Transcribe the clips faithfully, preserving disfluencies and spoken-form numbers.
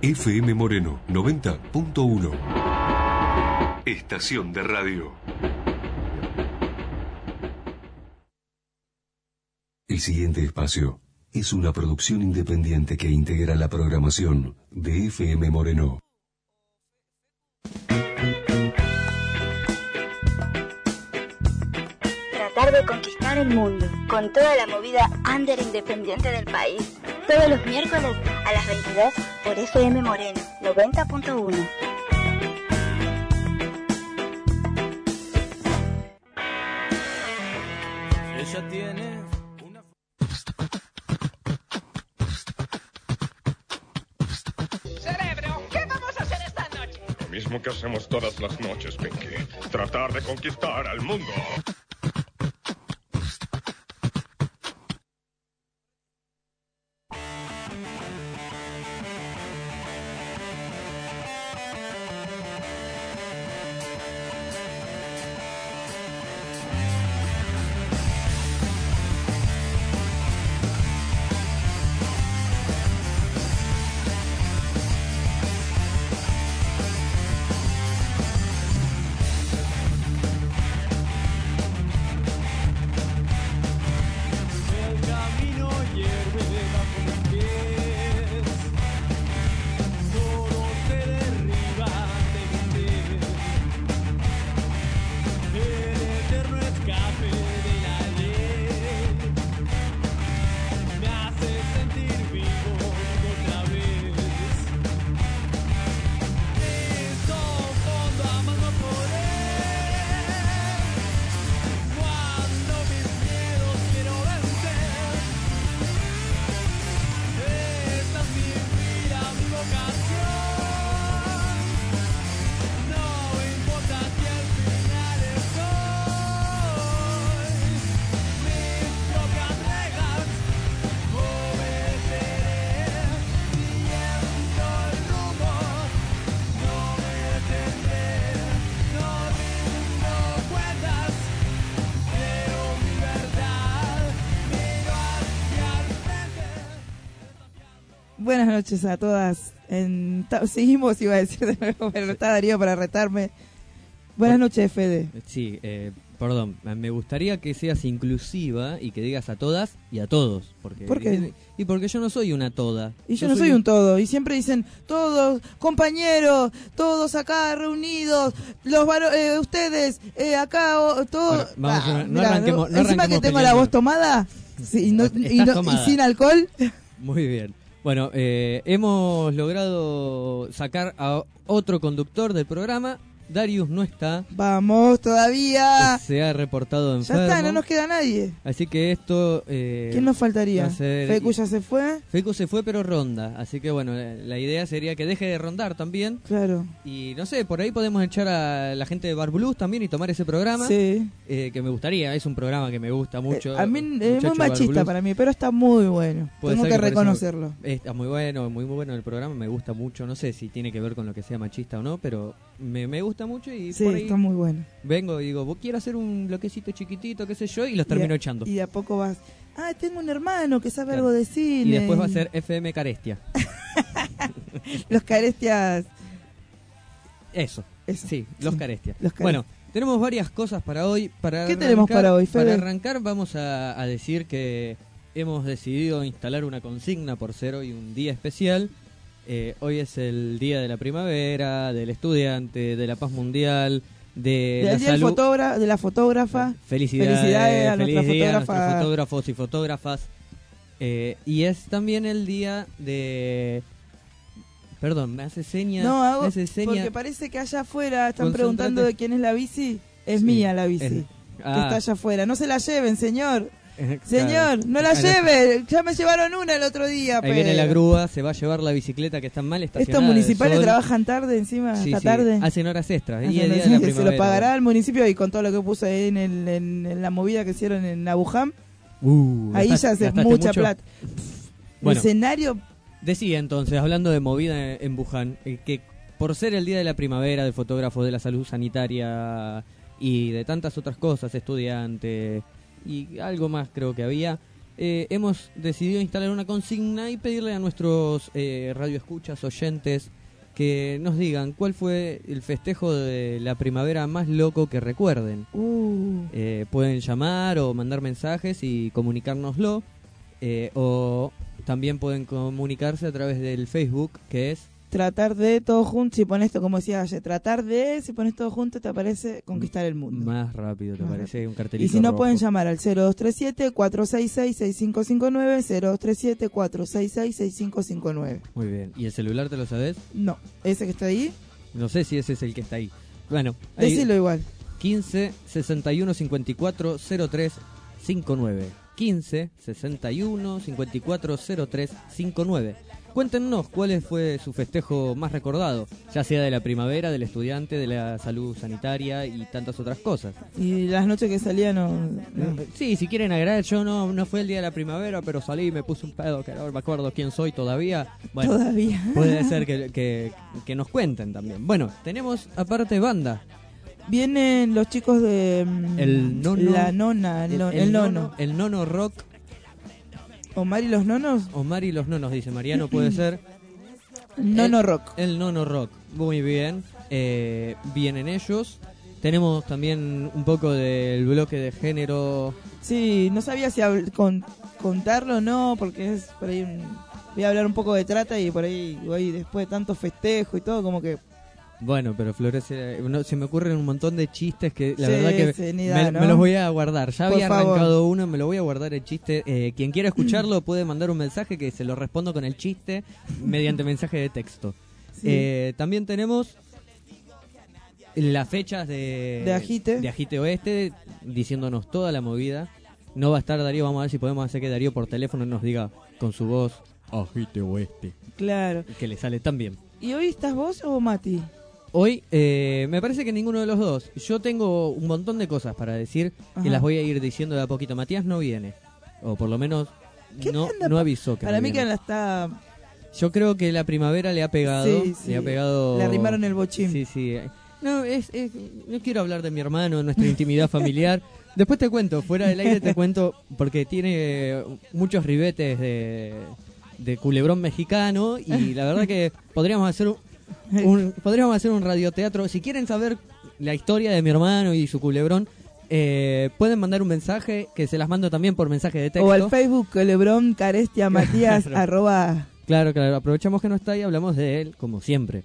F M Moreno noventa punto uno. Estación de radio. El siguiente espacio es una producción independiente que integra la programación de F M Moreno. Tratar de conquistar el mundo con toda la movida under independiente del país. Todos los miércoles a las veintidós por F M Moreno noventa punto uno. Ella tiene una... Cerebro, ¿qué vamos a hacer esta noche? Lo mismo que hacemos todas las noches, Pinky. Tratar de conquistar al mundo. Buenas noches a todas. En, ta, seguimos, iba a decir de nuevo, pero no está Darío para retarme. Buenas noches, Fede. Sí, eh, perdón, me gustaría que seas inclusiva y que digas a todas y a todos. Porque, ¿Por qué? Y, y porque yo no soy una toda. Y yo, yo no soy un todo. Y siempre dicen, todos, compañeros, todos acá reunidos, los varo, eh, ustedes, eh, acá, oh, todos. Bueno, vamos, ah, no, mirá, arranquemos, no encima que tengo peleando. La voz tomada sí, y, no, y, no, y sin alcohol. Muy bien. Bueno, eh, hemos logrado sacar a otro conductor del programa. Darius no está. Vamos, todavía. Se ha reportado enfermo. Ya está, no nos queda nadie. Así que esto... Eh, ¿Quién nos faltaría? Ser... Fecu ya se fue. Fecu se fue, pero ronda. Así que bueno, la idea sería que deje de rondar también. Claro. Y no sé, por ahí podemos echar a la gente de Bar Blues también y tomar ese programa. Sí. Eh, que me gustaría, es un programa que me gusta mucho. Eh, a mí es muy machista para mí, pero está muy bueno. Tengo que, que reconocerlo. Está muy bueno, muy, muy bueno el programa, me gusta mucho. No sé si tiene que ver con lo que sea machista o no, pero me, me gusta mucho y sí, por ahí está muy bueno. Vengo y digo, vos quiero hacer un bloquecito chiquitito, qué sé yo, y los termino y a, echando. Y de a poco vas, ah, tengo un hermano que sabe claro. algo de cine. Y después va a ser F M Carestia. Los Carestias. Eso, Eso. sí, los sí. Carestias. Los Carestias. Bueno, tenemos varias cosas para hoy. Para ¿Qué arrancar, tenemos para hoy, Fede? Para arrancar vamos a, a decir que hemos decidido instalar una consigna por ser hoy un día especial. Eh, hoy es el día de la primavera, del estudiante, de la paz mundial, de del la día salud, fotógra- de la fotógrafa. Felicidades, Felicidades a feliz nuestra día a fotógrafa. nuestros fotógrafos y fotógrafas. Eh, y es también el día de... Perdón, me hace seña. No, hago, me hace seña. porque parece que allá afuera están Concentrate. preguntando de quién es la bici. Es Sí, mía la bici, es- que ah. está allá afuera. No se la lleven, señor. Eh, Señor, claro. no la Ahí- lleve. Ya me llevaron una el otro día. Ahí pero... viene la grúa, se va a llevar la bicicleta que está mal estacionada. Estos municipales del sol. trabajan tarde encima, Sí, esta sí, tarde. hacen horas extras. Hacen Y el día horas- de la se primavera, lo pagará bueno. el municipio y con todo lo que puso ahí en, el, en, en la movida que hicieron en Abujam. Uh, Ahí gastaste- ya hace gastaste mucha mucho. plata. Bueno. El escenario. Decía entonces, hablando de movida en Wuhan, eh, que por ser el día de la primavera del fotógrafo de la salud sanitaria y de tantas otras cosas, estudiante y algo más creo que había, eh, hemos decidido instalar una consigna y pedirle a nuestros eh, radioescuchas, oyentes, que nos digan cuál fue el festejo de la primavera más loco que recuerden. Uh. Eh, pueden llamar o mandar mensajes y comunicárnoslo, eh, o también pueden comunicarse a través del Facebook, que es Tratar de todo junto, si pones esto, como decía ayer, tratar de, si pones todo junto te aparece conquistar el mundo. más rápido, ¿te Más parece? rápido. Un cartelito Y si no rojo. pueden llamar al cero dos tres siete, cuatro seis seis, seis cinco cinco nueve, cero dos tres siete, cuatro seis seis, seis cinco cinco nueve. Muy bien. ¿Y el celular te lo sabes? No, ese que está ahí, No sé si ese es el que está ahí. Bueno, ahí, decilo igual. quince sesenta y uno cincuenta y cuatro cero tres cincuenta y nueve. quince sesenta y uno cincuenta y cuatro cero tres cincuenta y nueve. Cuéntenos cuál fue su festejo más recordado, ya sea de la primavera, del estudiante, de la salud sanitaria y tantas otras cosas. Y las noches que salía no... no. Sí, si quieren agregar, yo no no fue el día de la primavera, pero salí y me puse un pedo que no me acuerdo quién soy todavía. Bueno, Todavía. puede ser que, que, que nos cuenten también. Bueno, tenemos aparte banda. Vienen los chicos de... mm, El nono- La nona, el, no- el nono. El nono rock. Omar y los nonos. Omar y los nonos, dice Mariano, puede ser. Nono el, rock. El nono rock, muy bien. Eh, vienen ellos. Tenemos también un poco del bloque de género. Sí, no sabía si habl- con- contarlo o no, porque es por ahí un- voy a hablar un poco de trata y por ahí, hoy después de tanto festejo y todo, como que... Bueno, pero Florece, no, se me ocurren un montón de chistes que la Sí, verdad que sí, ni me, da, ¿no? me los voy a guardar. Ya Por había favor. arrancado uno, me lo voy a guardar el chiste. Eh, quien quiera escucharlo puede mandar un mensaje que se lo respondo con el chiste mediante mensaje de texto. Sí. Eh, también tenemos las fechas de, De Agite. de Agite Oeste, diciéndonos toda la movida. No va a estar Darío, vamos a ver si podemos hacer que Darío por teléfono nos diga con su voz Agite Oeste, Claro. que le sale tan bien. ¿Y hoy estás vos o Mati? Hoy eh, me parece que ninguno de los dos. Yo tengo un montón de cosas para decir Ajá. que las voy a ir diciendo de a poquito. Matías no viene, o por lo menos ¿Qué no, anda no pa- avisó que Para no mí que viene. la está... Yo creo que la primavera le ha pegado, Sí, sí. le ha pegado. Le arrimaron el bochín. Sí, sí. No, es, es- no quiero hablar de mi hermano, nuestra intimidad familiar. Después te cuento, fuera del aire te cuento, porque tiene muchos ribetes de, de culebrón mexicano y la verdad que podríamos hacer un, un- podríamos hacer un radioteatro. Si quieren saber la historia de mi hermano y su culebrón, eh, pueden mandar un mensaje, que se las mando también por mensaje de texto. O al Facebook, Lebrón, Carestia, Matías, Claro. arroba... Claro, claro, aprovechamos que no está y hablamos de él, como siempre.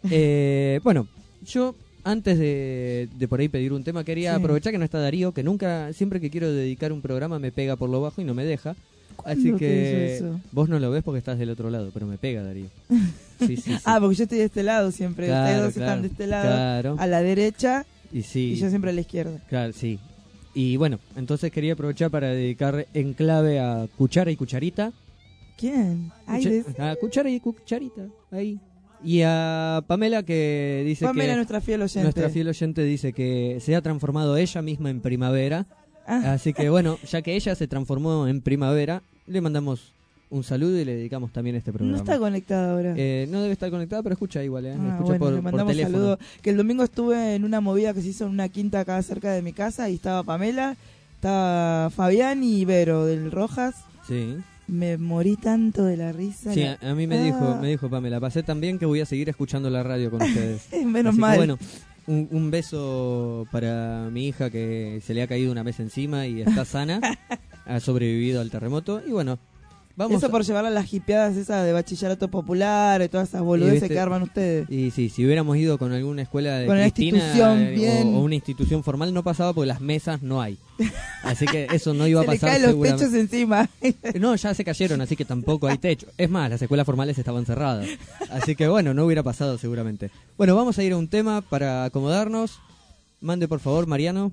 Eh, bueno, yo antes de, de por ahí pedir un tema, quería Sí. aprovechar que no está Darío, que nunca, siempre que quiero dedicar un programa me pega por lo bajo y no me deja. Así ¿Cuándo te que hizo eso? vos no lo ves porque estás del otro lado, pero me pega Darío. Sí, sí, sí. Ah, porque yo estoy de este lado siempre. Claro, Ustedes dos claro, están de este lado, claro. a la derecha, Y sí, y yo siempre a la izquierda. claro, sí. Y bueno, entonces quería aprovechar para dedicar en clave a Cuchara y Cucharita. ¿Quién? Ay, Cucha- de- a Cuchara y Cucharita, ahí. Y a Pamela que dice Pamela, que... nuestra fiel oyente. Nuestra fiel oyente dice que se ha transformado ella misma en primavera. Ah, Así que bueno, ya que ella se transformó en primavera, le mandamos un saludo y le dedicamos también este no programa. está conectada ahora. Eh, no debe estar conectada, pero escucha igual, ¿eh? Ah, escucha bueno, por, le por mandamos teléfono. saludos. Que el domingo estuve en una movida que se hizo en una quinta acá cerca de mi casa y estaba Pamela, estaba Fabián y Vero del Rojas. Sí, Me morí tanto de la risa. sí la- a, a mí me Ah. dijo, me dijo Pamela, pasé tan bien que voy a seguir escuchando la radio con ustedes. Menos Así que, mal. bueno, un, un beso para mi hija que se le ha caído una mesa encima y está sana, ha sobrevivido al terremoto y bueno, vamos. Eso a- por llevar a las hipeadas esas de bachillerato popular y todas esas boludeces viste- que arman ustedes. Y sí, si hubiéramos ido con alguna escuela de Con una Cristina, institución eh, bien- o, o una institución formal no pasaba porque las mesas no hay. Así que eso no iba a Se le pasar caen los seguramente. techos encima. No, ya se cayeron, así que tampoco hay techo. Es más, las escuelas formales estaban cerradas. Así que bueno, no hubiera pasado seguramente. Bueno, vamos a ir a un tema para acomodarnos. Mande por favor, Mariano.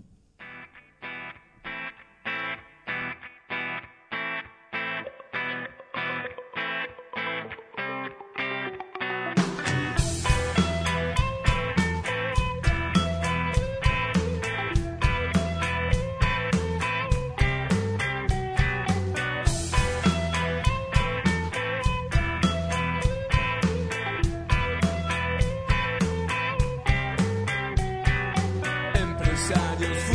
Empresarios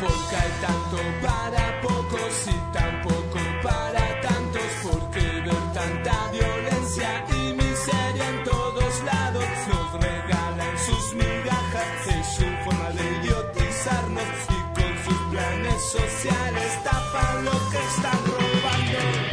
porque hay tanto para pocos y tampoco para tantos, porque ver tanta violencia y miseria en todos lados nos regalan sus migajas, es su forma de idiotizarnos y con sus planes sociales tapan lo que están robando.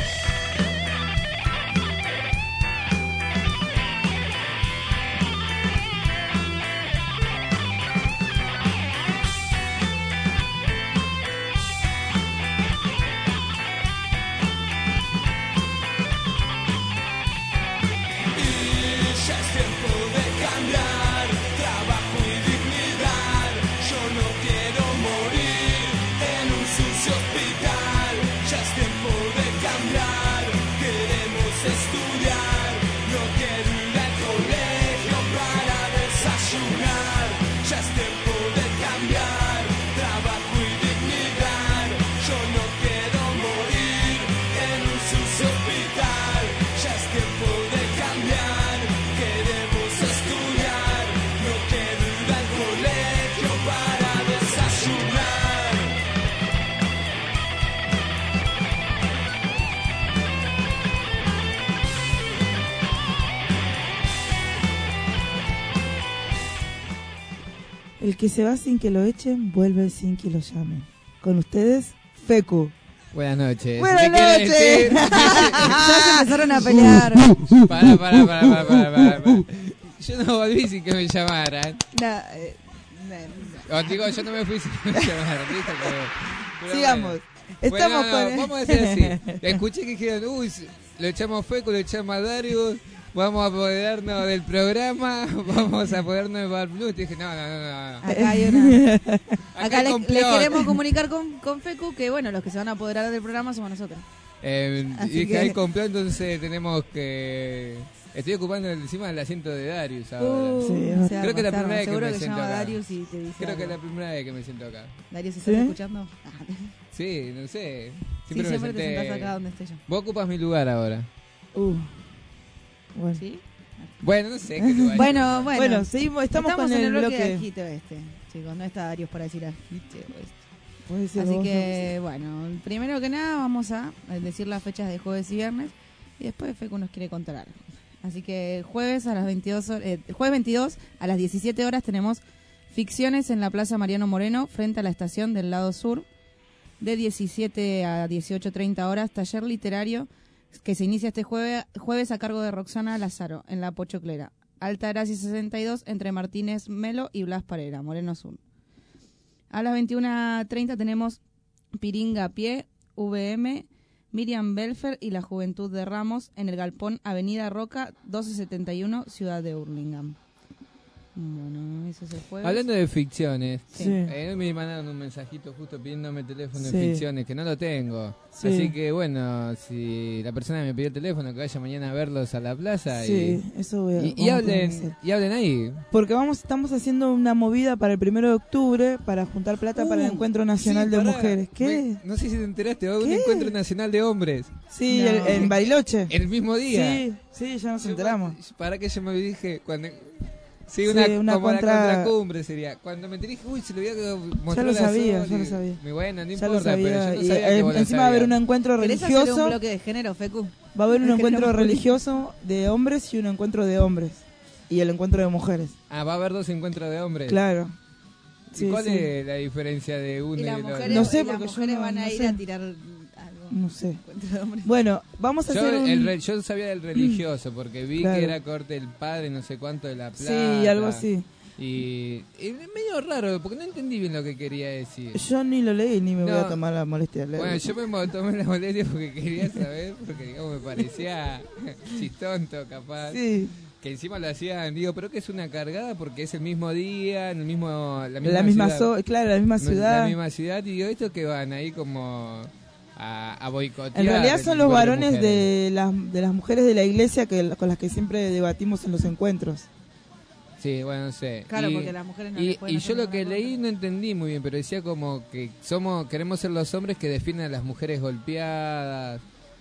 El que se va sin que lo echen, vuelve sin que lo llamen. Con ustedes, Fecu. Buenas noches. Buenas ¿Qué quiere noches. decir? Ya se empezaron a pelear. Pará, pará, pará, pará, pará, pará, pará. Yo no volví sin que me llamaran. No, eh, no, O digo, yo no me fui sin que me llamaran. ¿Viste? Pero, pero Sigamos. bueno. Estamos Bueno, no, con... vamos a decir así. Escuché que dijeron, uy, lo echamos Feco, lo echamos a Darius, vamos a apoderarnos del programa, vamos a apoderarnos de Bar Blue. Y dije, no, no, no, no. Acá hay una. Acá, Acá le, hay le complot. queremos comunicar con, con Fecu que, bueno, los que se van a apoderar del programa somos nosotros. Eh, y Así dije, que- hay complot, entonces tenemos que... Estoy ocupando encima el asiento de Darius ahora. Uh, Sí, se Creo arma, que es la se arma. primera vez que Seguro me que siento llama acá. Darius y te dice Creo que es algo. la primera vez que me siento acá. Darius, ¿estás ¿Sí? escuchando? Ah, Sí, no sé. sí, Siempre me siempre te senté... sentás acá donde esté yo. Vos ocupas mi lugar ahora. Uh, bueno. ¿Sí? Bueno, no sé qué lugar. Bueno, bueno. Bueno, seguimos, estamos, con en el el bloque, bloque. de agite oeste, chicos. No está Darius para decir agite oeste. Puede ser Así vos, que, bueno, primero que nada vamos a decir las fechas de jueves y viernes y después Fecu nos quiere contar algo. Así que jueves a las veintidós horas, eh, jueves veintidós a las diecisiete horas tenemos Ficciones en la Plaza Mariano Moreno frente a la estación del lado sur. De diecisiete a dieciocho treinta horas, taller literario que se inicia este jueves, jueves a cargo de Roxana Lázaro en La Pochoclera. Alta Gracia sesenta y dos entre Martínez Melo y Blas Parera, Moreno Sur. A las veintiuna treinta tenemos Piringa a pie, V M, Miriam Belfer y la Juventud de Ramos en el Galpón Avenida Roca doce setenta y uno, Ciudad de Hurlingham. Bueno, eso es el jueves. Hablando de ficciones, Sí. eh, hoy me mandaron un mensajito justo pidiéndome teléfono Sí. de ficciones, que no lo tengo. Sí. Así que bueno, si la persona me pidió el teléfono, que vaya mañana a verlos a la plaza Sí, eso voy a, y, y, y vamos a poder hablen hacer. y hablen ahí. Porque vamos, estamos haciendo una movida para el primero de octubre para juntar plata para el Uh, Encuentro Nacional sí, de pará. Mujeres. ¿Qué? Me- no sé si te enteraste, va a haber un ¿Qué? encuentro nacional de hombres. Sí, No. el- en Bariloche. El mismo día. Sí, sí, ya nos Yo enteramos. cuando- ¿Para qué yo me dije? Cuando, sí, Sí, una, una como contra- la contracumbre sería. Cuando me enteré, dije, uy, se lo voy a mostrar Ya lo a sabía, Sol ya lo y- sabía. Muy bueno, no Ya importa, lo sabía. pero yo no Y, sabía que eh, vos lo encima va a haber un sabías. encuentro ¿Querés hacer religioso. un bloque de género, Fecu? Va a haber un Es que encuentro no- religioso de hombres y un encuentro de hombres. Y el encuentro de mujeres. Ah, va a haber dos encuentros de hombres. Claro. ¿Y Sí, cuál sí. es la diferencia de uno Y y, las el otro? mujeres, No sé, y las porque yo mujeres no- van a no ir sé. a tirar algo. No sé. Encuentro de hombres. Bueno, vamos a Yo, hacer un... el re- yo sabía del religioso porque vi Claro. que era corte el padre no sé cuánto de la plata. Sí, algo así. Y, y es medio raro porque no entendí bien lo que quería decir. Yo ni lo leí ni me voy No. a tomar la molestia de leerlo. Bueno, yo me mo- tomé la molestia porque quería saber, porque digamos me parecía chistonto capaz. Sí, Que encima lo hacían, digo, pero que es una cargada porque es el mismo día, en el mismo, la misma, la misma ciudad. so- claro, la misma No, ciudad. La misma ciudad, y digo, esto que van ahí como a, a boicotear. En realidad el son los encuentro varones mujeres. de las, de las mujeres de la iglesia que con las que siempre debatimos en los encuentros. Sí, bueno, no sé. Claro, y, porque las mujeres no y, les pueden y hacer yo lo ninguna que cosa. leí no entendí muy bien, pero decía como que somos queremos ser los hombres que defienden a las mujeres golpeadas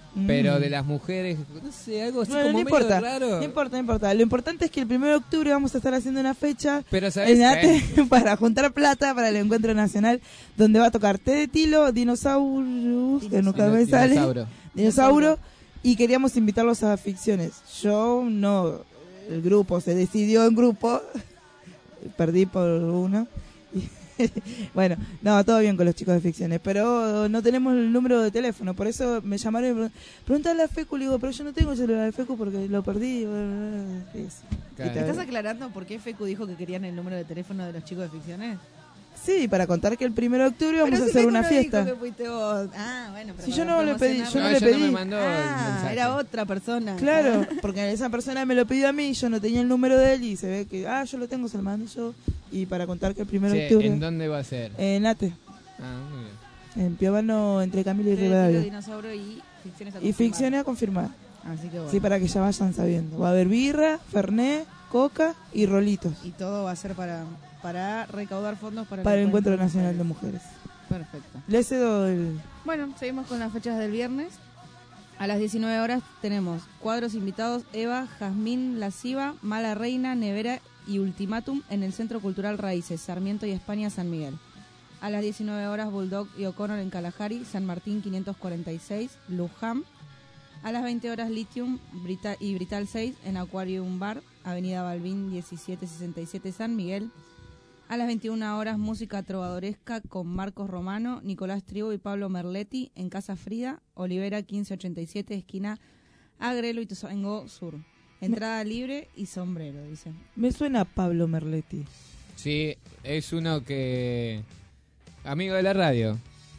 Pero Mm. de las mujeres, no sé, algo así Bueno, como no medio importa, raro. no importa, no importa. Lo importante es que el primero de octubre vamos a estar haciendo una fecha Pero ¿sabes en Ate qué? para juntar plata para el encuentro nacional, donde va a tocar Té de Tilo, Dinosaurus, que nunca me Dino- sale, dinosaurio. Dinosaurio, y queríamos invitarlos a ficciones. Yo no, el grupo se decidió en grupo, perdí por uno. Bueno, no, todo bien con los chicos de ficciones, pero no tenemos el número de teléfono, por eso me llamaron y me preguntaron a Fecu, le digo, pero yo no tengo el celular de Fecu porque lo perdí. Eso. Claro. Y te- ¿Estás aclarando por qué Fecu dijo que querían el número de teléfono de los chicos de ficciones? Sí, para contar que el primero de octubre vamos Pero a si hacer Fecu una no fiesta. dijo que fuiste vos. Ah, bueno, pero Si yo para no le pedí, yo promocionarlo. no, No, le ella no pedí. me mandó el Ah, mensaje. era otra persona. Claro, porque esa persona me lo pidió a mí, yo no tenía el número de él y se ve que, ah, yo lo tengo, se lo mando yo. Y para contar que el primero de Che, octubre ¿en dónde va a ser? en Ate, Ah, muy bien. en Piovano, entre Camilo y Té de Tilo, Rivadavia. dinosaurio y ficciones a Y confirmar. ficciones a confirmar. Así que bueno. Sí, para que ya vayan sabiendo. Va a haber birra, fernet, coca y rolitos Y todo va a ser para, para recaudar fondos para, para el Encuentro Nacional de Mujeres. Perfecto. Le cedo el... Bueno, seguimos con las fechas del viernes. A las diecinueve horas tenemos cuadros invitados: Eva, Jazmín, Lasciva, Mala Reina, Nevera y Ultimátum en el Centro Cultural Raíces, Sarmiento y España, San Miguel. A las diecinueve horas Bulldog y O'Connor en Kalahari, San Martín quinientos cuarenta y seis, Luján. A las veinte horas Lithium Brita- y Brital seis en Aquarium Bar, Avenida Balbín diecisiete sesenta y siete, San Miguel. A las veintiuna horas música trovadoresca con Marcos Romano, Nicolás Trigo y Pablo Merletti en Casa Frida, Olivera quince ochenta y siete, esquina Agrelo y Ituzaingó Sur. Entrada libre y sombrero, dice. Me suena a Pablo Merletti. Sí, es uno que... Amigo de la radio.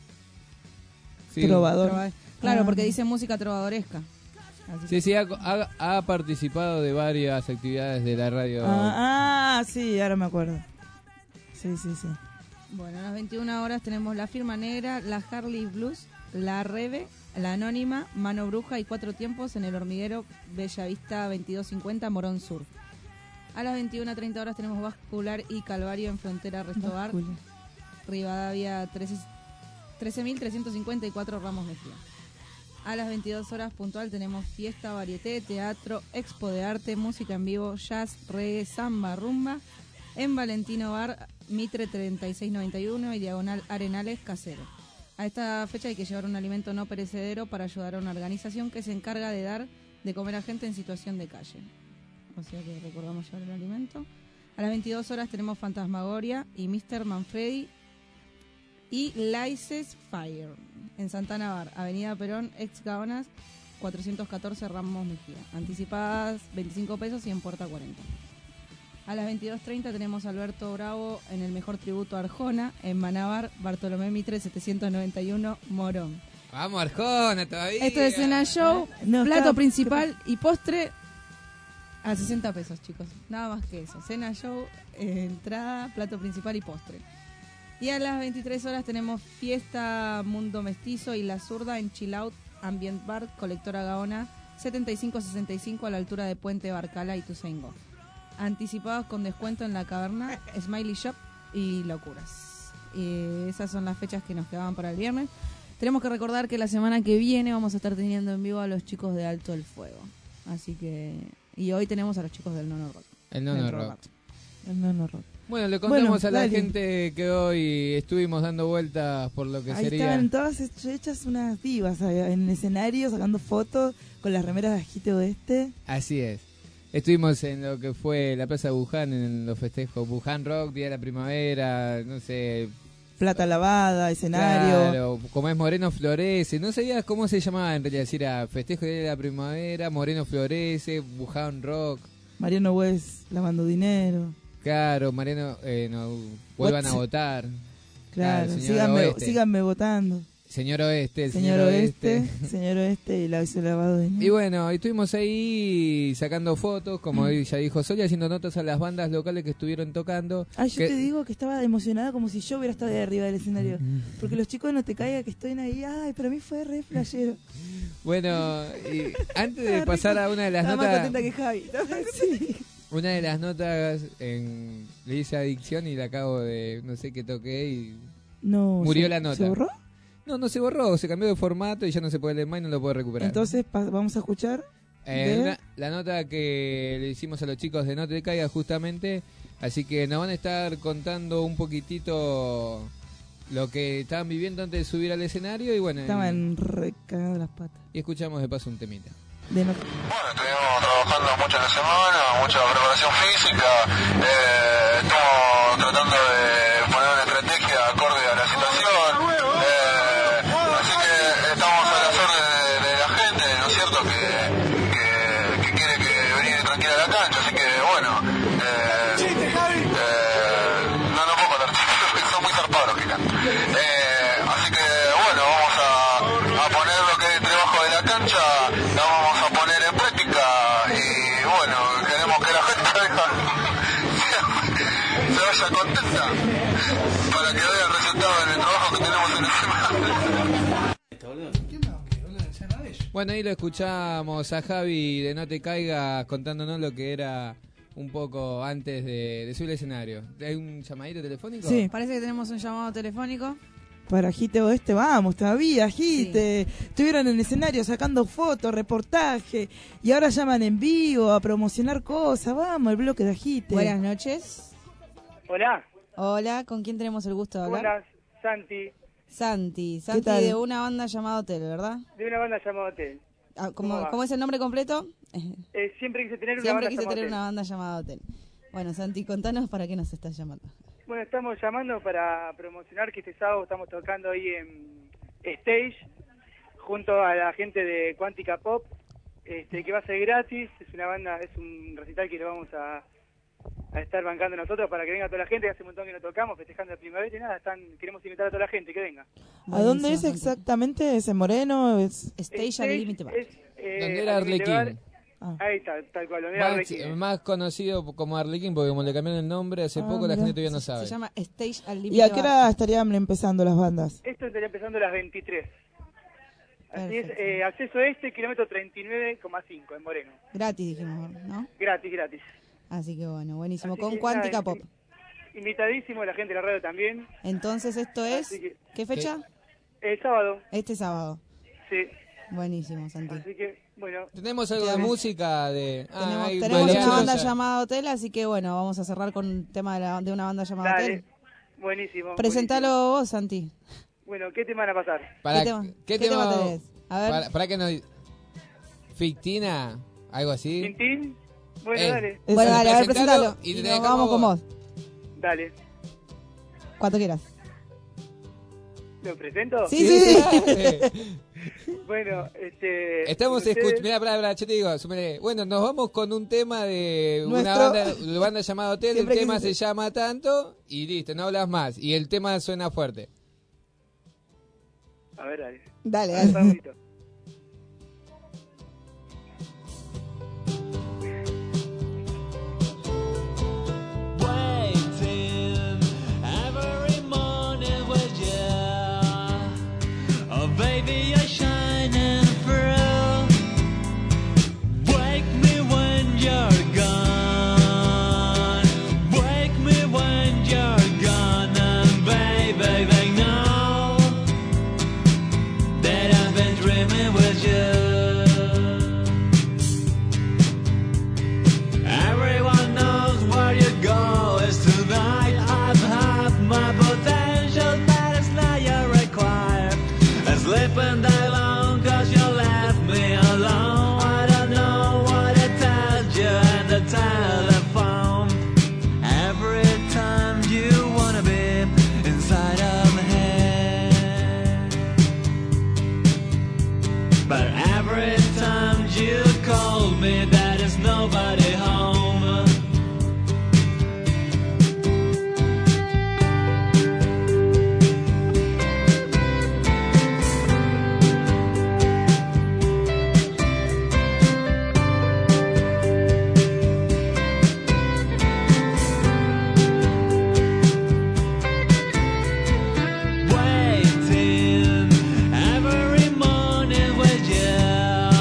Sí, Trovador. Trova- Claro, Ah. porque dice música trovadoresca. Así sí, que- sí ha, ha- ha participado de varias actividades de la radio. Ah, ah, sí, ahora me acuerdo. Sí, sí, sí. Bueno, a las veintiuna horas tenemos La Firma Negra, La Harley Blues, La Reve, La Anónima, Mano Bruja y Cuatro Tiempos en el Hormiguero Bellavista veintidós cincuenta, Morón Sur. A las veintiuna treinta horas tenemos Vascular y Calvario en Frontera Restobar, Vascular. Rivadavia trece mil trescientos cincuenta y cuatro, Ramos Mejía. A las veintidós horas puntual tenemos fiesta, varieté, teatro, expo de arte, música en vivo, jazz, reggae, samba, rumba en Valentino Bar, Mitre treinta y seis noventa y uno y Diagonal Arenales, Casero. A esta fecha hay que llevar un alimento no perecedero para ayudar a una organización que se encarga de dar de comer a gente en situación de calle. O sea que recordamos llevar el alimento. A las veintidós horas tenemos Fantasmagoria y mister Manfredi y Lices Fire en Santana Bar, Avenida Perón, ex Gaonas, cuatrocientos catorce, Ramos Mejía. Anticipadas veinticinco pesos y en puerta cuarenta. A las veintidós treinta tenemos Alberto Bravo en el mejor tributo a Arjona, en Manabar, Bartolomé Mitre setecientos noventa y uno, Morón. Vamos, Arjona, todavía. Esto es cena show, No, plato está- principal y postre a sesenta pesos, chicos. Nada más que eso. Cena show, eh, entrada, plato principal y postre. Y a las veintitrés horas tenemos fiesta Mundo Mestizo y La Zurda en Chill Out Ambient Bar, Colectora Gaona, setenta y cinco sesenta y cinco a la altura de Puente Barcala y Tuzaingó. Anticipados con descuento en la caverna, Smiley Shop y Locuras. Y esas son las fechas que nos quedaban para el viernes. Tenemos que recordar que la semana que viene vamos a estar teniendo en vivo a los chicos de Alto el Fuego. Así que... Y hoy tenemos a los chicos del Nono Rock. El Nono Del Rock. El Nono Rock. Bueno, le contamos Bueno, a la dale. gente que hoy estuvimos dando vueltas por lo que Ahí sería... estaban todas hech- hechas unas divas ahí en el escenario, sacando fotos con las remeras de Ajite Oeste. Así es. Estuvimos en lo que fue la Plaza de Buján, en los festejos Buján Rock, Día de la Primavera, no sé... Plata lavada, escenario. Claro, como es Moreno Florece, no sabías cómo se llamaba en realidad, si era Festejo Día de la Primavera, Moreno Florece, Buján Rock, Mariano West lavando dinero. claro, Mariano, eh, no, vuelvan a What's- votar. Claro, señor síganme, Oeste. síganme votando. Señor Oeste, el Señor, Oeste, señor Oeste y la hizo lavado de dinero. Y bueno, estuvimos ahí sacando fotos, como ya dijo Sol, y haciendo notas a las bandas locales que estuvieron tocando. Ay, yo que- te digo que estaba emocionada como si yo hubiera estado de arriba del escenario. Porque los chicos no te caigan que estoy ahí. Ay, para mí fue re flashero. Bueno, y antes de Estaba pasar re- a una de las Estaba más notas, contenta que Javi. Estaba- Sí. una de las notas en, le hice adicción y la acabo de, no sé qué toqué y No, Murió ¿se- la nota. ¿Se borró? No, no se borró, se cambió de formato y ya no se puede leer más y no lo puede recuperar. Entonces pa- vamos a escuchar Eh, de- una- la nota que le hicimos a los chicos de No Te Caiga justamente, así que nos van a estar contando un poquitito lo que estaban viviendo antes de subir al escenario y bueno, y, estaban recagados las patas. y escuchamos de paso un temita. De no- Bueno, estuvimos trabajando mucho en la semana, mucha preparación física, eh, estamos tratando de poner una estrategia acorde a la situación, eh, así que estamos a las órdenes de, de la gente, ¿no es cierto?, que, que, que quiere que venir tranquila a la cancha, así que bueno, eh, eh, no, no puedo contar chistes, son muy zarpados los que cantan. Eh, así que bueno, vamos a, a poner lo que es el trabajo de la cancha, la vamos a poner en práctica y bueno, queremos que la gente venga, se vaya contenta para que vea el resultado en el trabajo que tenemos en la semana. Bueno, ahí lo escuchamos a Javi de No Te Caiga contándonos lo que era un poco antes de, de subir al escenario. ¿Hay un llamadito telefónico? Sí. Parece que tenemos un llamado telefónico. Para Gite Oeste, vamos, todavía, Gite. Estuvieron en el escenario sacando fotos, reportaje, y ahora llaman en vivo a promocionar cosas. Vamos, el bloque de Gite. Buenas noches. Hola. Hola, ¿con quién tenemos el gusto de hablar? Buenas, Santi, Santi. Santi tal? de una banda llamada Hotel, ¿verdad? de una banda llamada Hotel. Ah, ¿Cómo ¿cómo, va? ¿Cómo es el nombre completo? Eh, siempre quise tener una Siempre banda quise llamada tener Hotel. una banda llamada Hotel. Bueno, Santi, contanos para qué nos estás llamando. Bueno, estamos llamando para promocionar que este sábado estamos tocando ahí en Stage junto a la gente de Cuántica Pop, este, que va a ser gratis. Es una banda, es un recital que le vamos a, a estar bancando nosotros para que venga toda la gente, que hace un montón que no tocamos, festejando la primavera y nada, están, queremos invitar a toda la gente que venga. ¿A dónde es Buenísimo, Santi. exactamente? ¿Es en Moreno? ¿Es... Stage al límite bar. es, eh, ¿Dónde era al límite Arlequín? bar. Ah. Ahí está, tal cual, donde era Más, Arlequín. más conocido como Arlequín, porque como le cambiaron el nombre hace Ah, poco, la mirá. gente todavía no sabe. Se llama Stage al límite ¿Y a bar. qué hora estarían empezando las bandas? Esto estaría empezando a las veintitrés. Así es, Perfecto. eh, acceso este, kilómetro treinta y nueve coma cinco en Moreno. Gratis, dijimos, ¿no? Gratis, gratis. Así que bueno, buenísimo. Así Con que Cuántica nada, Pop. Invitadísimo la gente de la radio también. Entonces, ¿esto es? Así que- ¿Qué fecha? El sábado, Este sábado. sí. Buenísimo, Santi. Así que, bueno, Tenemos algo de Tenemos- música de... Ah, Tenemos, hay tenemos varias una banda cosas. llamada Hotel, así que bueno, vamos a cerrar con un tema de, la- de una banda llamada dale. Hotel. Buenísimo. Presentalo buenísimo. vos, Santi. Bueno, ¿qué tema van a pasar? Para, ¿Qué tema, ¿qué qué tema tema- tenés? A ver. Para, para que nos... Fictina, algo así. ¿Tintín? Bueno, Eh. dale, Es- Bueno, dale, a ver, Presentalo presentalo. y Y te nos dejamos vamos con vos. vos. dale. Cuando quieras. ¿Lo presento? Sí, sí, sí. Bueno, este... Estamos ustedes- escuchando... Mira, pará, pará, yo te digo, súmale. Bueno, nos vamos con un tema de una Nuestro- banda, una banda llamada Hotel, el Siempre tema quise- se llama tanto y listo, no hablas más. Y el tema suena fuerte. A ver, dale. Dale, A ver, dale. Pablito. Waiting every morning with you. Oh, baby, you're shining through. Wake me when you're gone. Wake me when you're gone. And baby, they know that I've been dreaming with you. Everyone knows where you go is tonight. I've had my potential, but it's not you require. I sleep and die long cause you left me alone. I don't know what I told you at the telephone. Every time you wanna be inside of my head, but every time you call me, that is nobody home. Waiting every morning with you.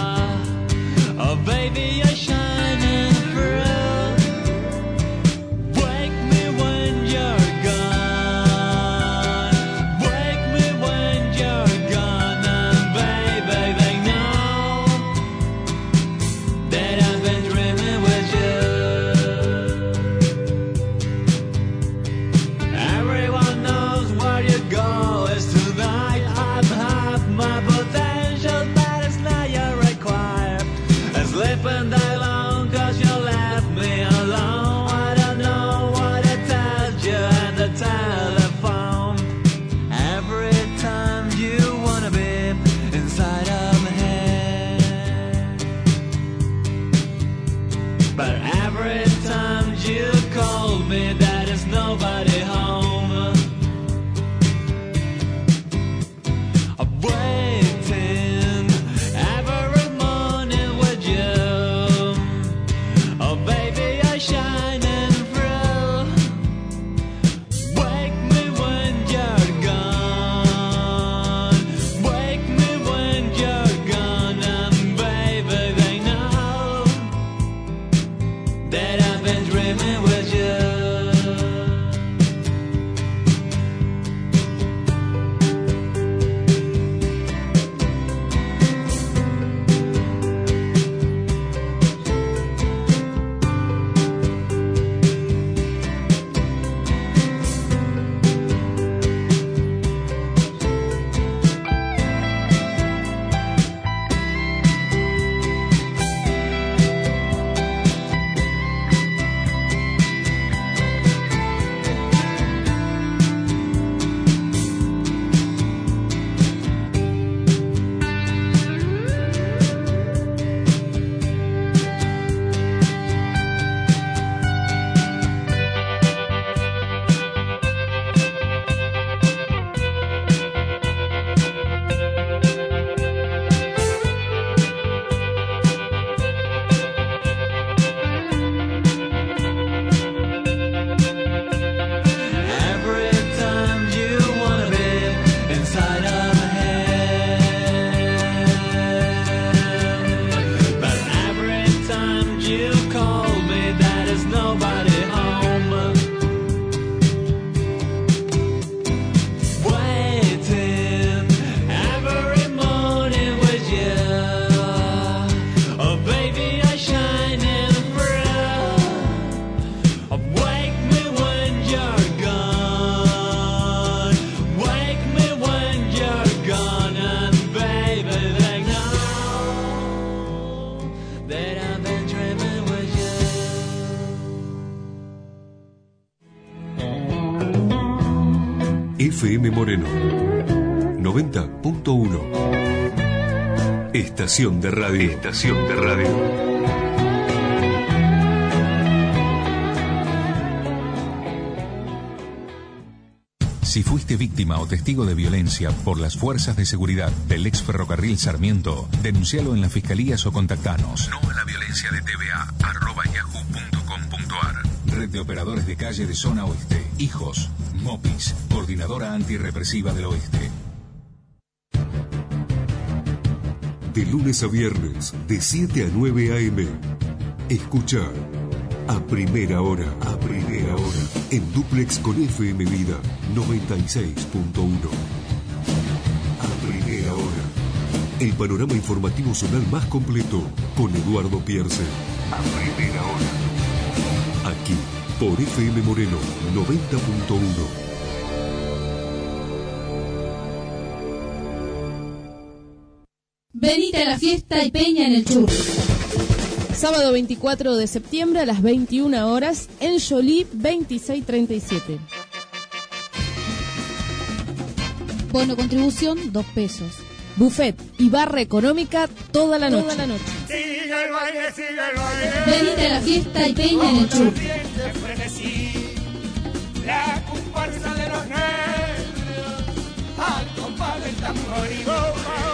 F M Moreno noventa punto uno. Estación de radio. Estación de radio. Si fuiste víctima o testigo de violencia por las fuerzas de seguridad del ex ferrocarril Sarmiento, denuncialo en las fiscalías o contactanos. No a la violencia de T V A, arroba yahoo punto com punto ar. Red de Operadores de Calle de Zona Oeste. Hijos. Mopis. Coordinadora Antirrepresiva del Oeste. De lunes a viernes, de siete a nueve a eme. Escucha A Primera Hora, a Primera Hora, en dúplex con F M Vida noventa y seis punto uno. A Primera Hora, el panorama informativo zonal más completo, con Eduardo Pierce. A Primera Hora, aquí, por F M Moreno noventa punto uno. Venite a la fiesta y peña en el Chur. Sábado veinticuatro de septiembre a las veintiuna horas en Jolie veintiséis treinta y siete. Bono contribución, dos pesos. Buffet y barra económica toda la noche. Toda la noche. Sigue el baile, sigue el baile. Venite a la fiesta y peña en el Chur. La comparsa de los negros, al compás del tambor.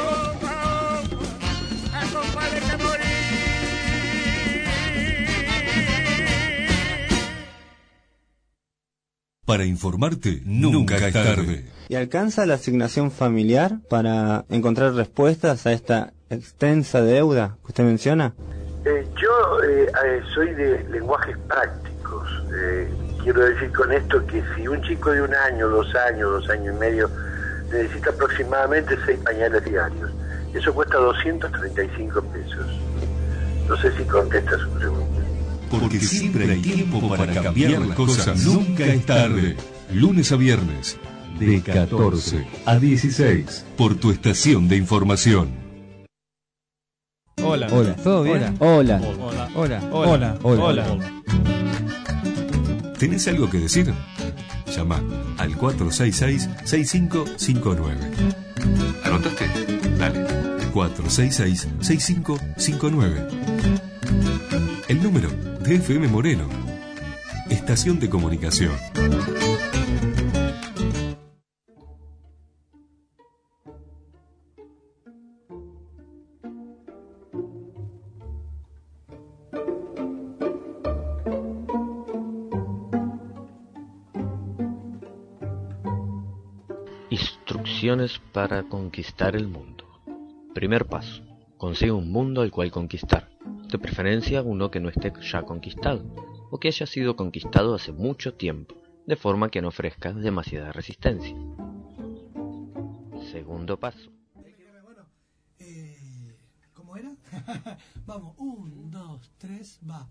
Al compás del tambor. Para informarte, nunca es tarde. ¿Y alcanza la asignación familiar para encontrar respuestas a esta extensa deuda que usted menciona? Eh, yo eh, eh, soy de lenguajes prácticos. Eh, quiero decir con esto que si un chico de un año, dos años, dos años y medio necesita aproximadamente seis pañales diarios, eso cuesta doscientos treinta y cinco pesos. No sé si contesta su pregunta. Porque siempre hay tiempo para cambiar las cosas. Nunca es tarde. Lunes a viernes, de catorce a dieciséis, por tu estación de información. Hola. Hola. ¿Todo bien? Hola. Hola. Hola. Hola. Hola. Hola. ¿Tenés algo que decir? Llama al cuatro seis seis, seis cinco cinco nueve. ¿Anotaste? Dale. cuatro seis seis, seis cinco cinco nueve. El número de F M Moreno. Estación de comunicación. Instrucciones para conquistar el mundo. Primer paso. Consigue un mundo al cual conquistar. De preferencia uno que no esté ya conquistado, o que haya sido conquistado hace mucho tiempo, de forma que no ofrezca demasiada resistencia. Segundo paso. ¿Cómo era? Vamos, un, dos, tres, va.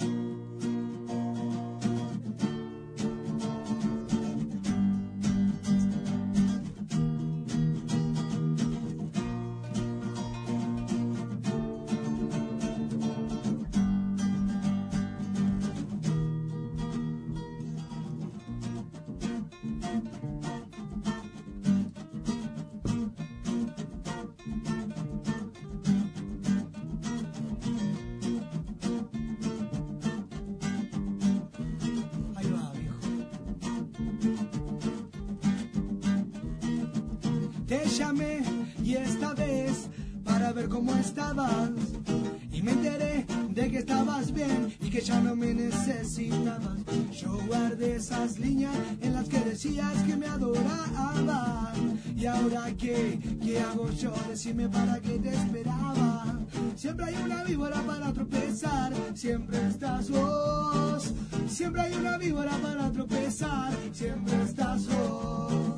Te llamé y esta vez para ver cómo estabas y me enteré de que estabas bien y que ya no me necesitabas. Yo guardé esas líneas en las que decías que me adorabas y ahora qué, qué hago yo, decime para qué te esperaba. Siempre hay una víbora para tropezar, siempre estás vos. Siempre hay una víbora para tropezar, siempre estás vos.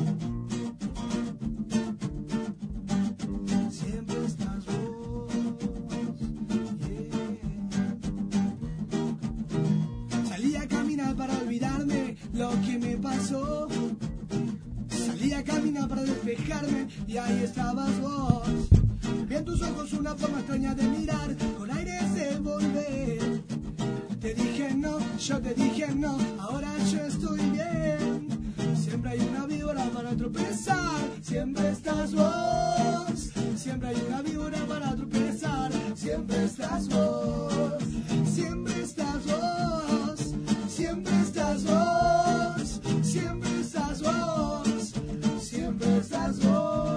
Lo que me pasó, salí a caminar para despejarme y ahí estabas vos. Vi en tus ojos una forma extraña de mirar, con aires de volver. Te dije no, yo te dije no, ahora yo estoy bien. siempre hay una víbora para tropezar, siempre estás vos, siempre hay una víbora para tropezar, siempre estás vos, siempre estás vos, siempre estás vos, siempre estás vos, siempre estás vos.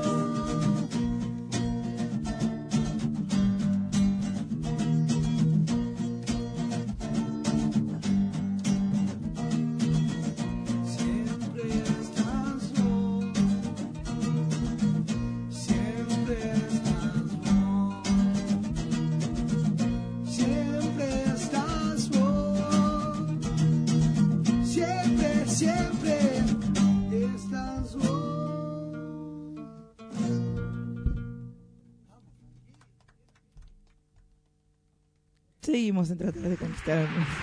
Seguimos en tratar de conquistar al mundo.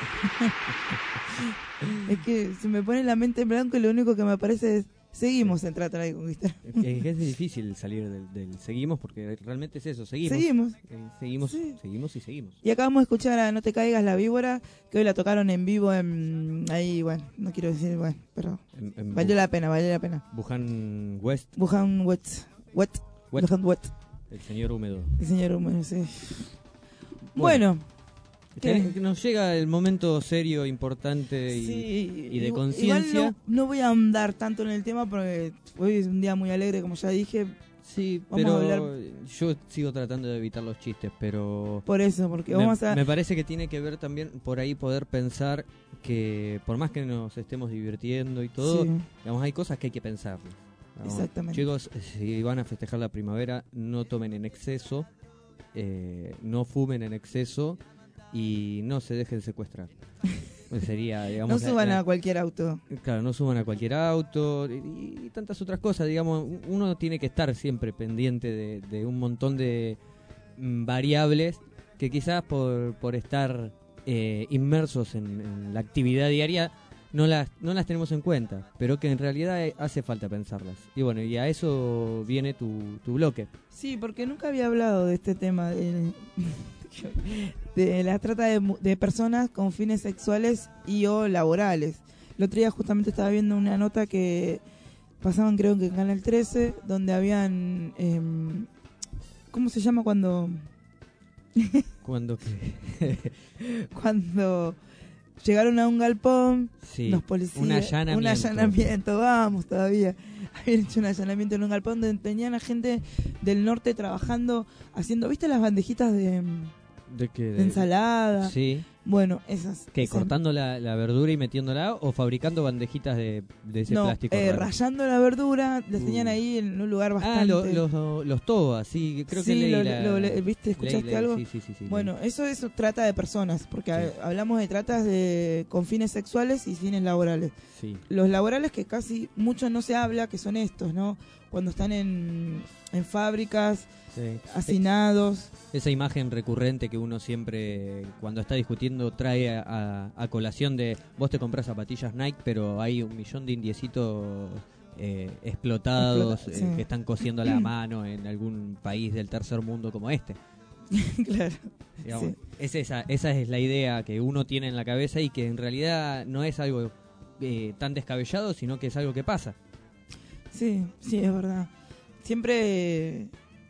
Es que se me pone la mente en blanco y lo único que me aparece es seguimos en tratar de conquistar. Es que es difícil salir del, del seguimos porque realmente es eso, seguimos. Seguimos. Eh, seguimos, Sí. seguimos y seguimos. Y acabamos de escuchar a No te caigas, La Víbora, que hoy la tocaron en vivo en ahí, bueno, no quiero decir, bueno, pero En- en valió Bu- la pena, valió la pena. Wuhan West, Wuhan Wet, Wet, Wet. Wuhan Wet, el señor húmedo. el señor Húmedo, sí. Bueno, Ten- ¿qué? nos llega el momento serio, importante y, Sí, y de igu- conciencia. igual no, no voy a ahondar tanto en el tema porque hoy es un día muy alegre, como ya dije. Sí, vamos pero a hablar yo sigo tratando de evitar los chistes, pero por eso, porque me, vamos a... me parece que tiene que ver también por ahí poder pensar que por más que nos estemos divirtiendo y todo, Sí. digamos, hay cosas que hay que pensar. Digamos, Exactamente. Chicos, si van a festejar la primavera, no tomen en exceso, eh, no fumen en exceso y no se dejen secuestrar. Sería, digamos, no la- suban la- a cualquier auto. Claro, no suban a cualquier auto y, y tantas otras cosas, digamos, uno tiene que estar siempre pendiente de, de un montón de mm, variables que quizás por, por estar eh, inmersos en, en la actividad diaria no las, no las tenemos en cuenta, pero que en realidad eh, hace falta pensarlas. Y bueno, y a eso viene tu, tu bloque. Sí, porque nunca había hablado de este tema de, de la trata de, mu- de personas con fines sexuales y o laborales. El otro día justamente estaba viendo una nota que pasaban creo que en Canal trece, donde habían... em, ¿cómo se llama cuando...? Cuando que... cuando llegaron a un galpón, Sí, los policías... un allanamiento. Un allanamiento, vamos todavía. Habían hecho un allanamiento en un galpón donde tenían a gente del norte trabajando, haciendo... ¿Viste las bandejitas de, ¿De qué? de ensalada? Sí. Bueno, esas... ¿Qué? esas- ¿Cortando la, la verdura y metiéndola o fabricando bandejitas de, de ese no, plástico? eh, raro? rayando la verdura, las Uh. tenían ahí en un lugar Ah, bastante... lo- los, los tobas, sí, creo que Sí, leí lo- la- lo- le- ¿viste? ¿Escuchaste leí, leí, algo? Sí, sí, sí, sí, Bueno, eso es trata de personas, porque ha- hablamos de tratas de, con fines sexuales y fines laborales. Sí. Los laborales que casi mucho no se habla, que son estos, ¿no? Cuando están en, en fábricas, Sí. hacinados. Esa imagen recurrente que uno siempre, cuando está discutiendo, trae a, a- a colación de vos te compras zapatillas Nike, pero hay un millón de indiecitos eh, explotados Explota- eh, sí. que están cosiendo a la mano en algún país del tercer mundo como este. Claro. Digamos, Sí. es esa, esa es la idea que uno tiene en la cabeza y que en realidad no es algo eh, tan descabellado, sino que es algo que pasa. Sí, sí, es verdad. Siempre,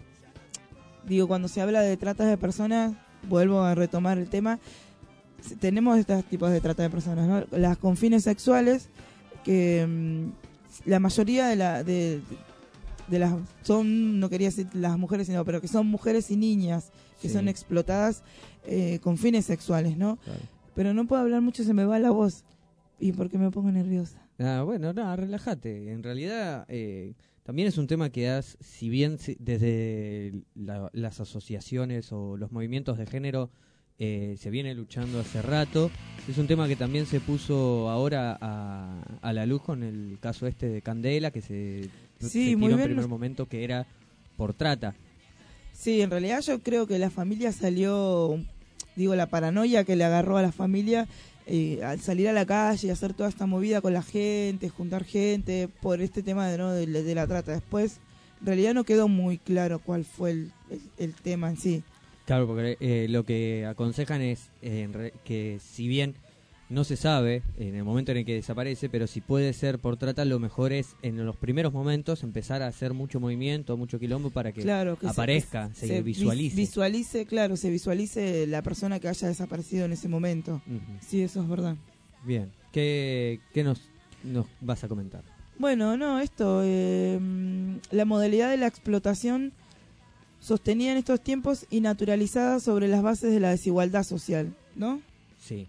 digo, cuando se habla de tratas de personas, vuelvo a retomar el tema, s- tenemos estos tipos de trata de personas, ¿no? Las con fines sexuales, que mm, la mayoría de, la, de, de las, son, no quería decir las mujeres, sino, pero que son mujeres y niñas que Sí. son explotadas eh, con fines sexuales, ¿no? Claro. Pero no puedo hablar mucho, se me va la voz, y porque me pongo nerviosa. Ah, bueno, no, relájate. En realidad, eh, también es un tema que has, si bien si- desde la- las asociaciones o los movimientos de género eh, se viene luchando hace rato, es un tema que también se puso ahora a, a la luz con el caso este de Candela, que se, Sí, se tiró muy en bien. primer momento que era por trata. Sí, en realidad yo creo que la familia salió, digo, la paranoia que le agarró a la familia eh, al salir a la calle y hacer toda esta movida con la gente, juntar gente por este tema de, ¿no? de, de la trata. Después, en realidad no quedó muy claro cuál fue el, el, el tema en sí. Claro, porque eh, lo que aconsejan es eh, en re- que si bien no se sabe en el momento en el que desaparece, pero si puede ser por trata, lo mejor es en los primeros momentos empezar a hacer mucho movimiento, mucho quilombo para que, claro, que aparezca, se, se, se visualice. Visualice, claro, se visualice la persona que haya desaparecido en ese momento. Uh-huh. Sí, eso es verdad. Bien, ¿qué, qué nos, nos vas a comentar? Bueno, no, esto, eh, la modalidad de la explotación sostenida en estos tiempos y naturalizada sobre las bases de la desigualdad social, ¿no? Sí.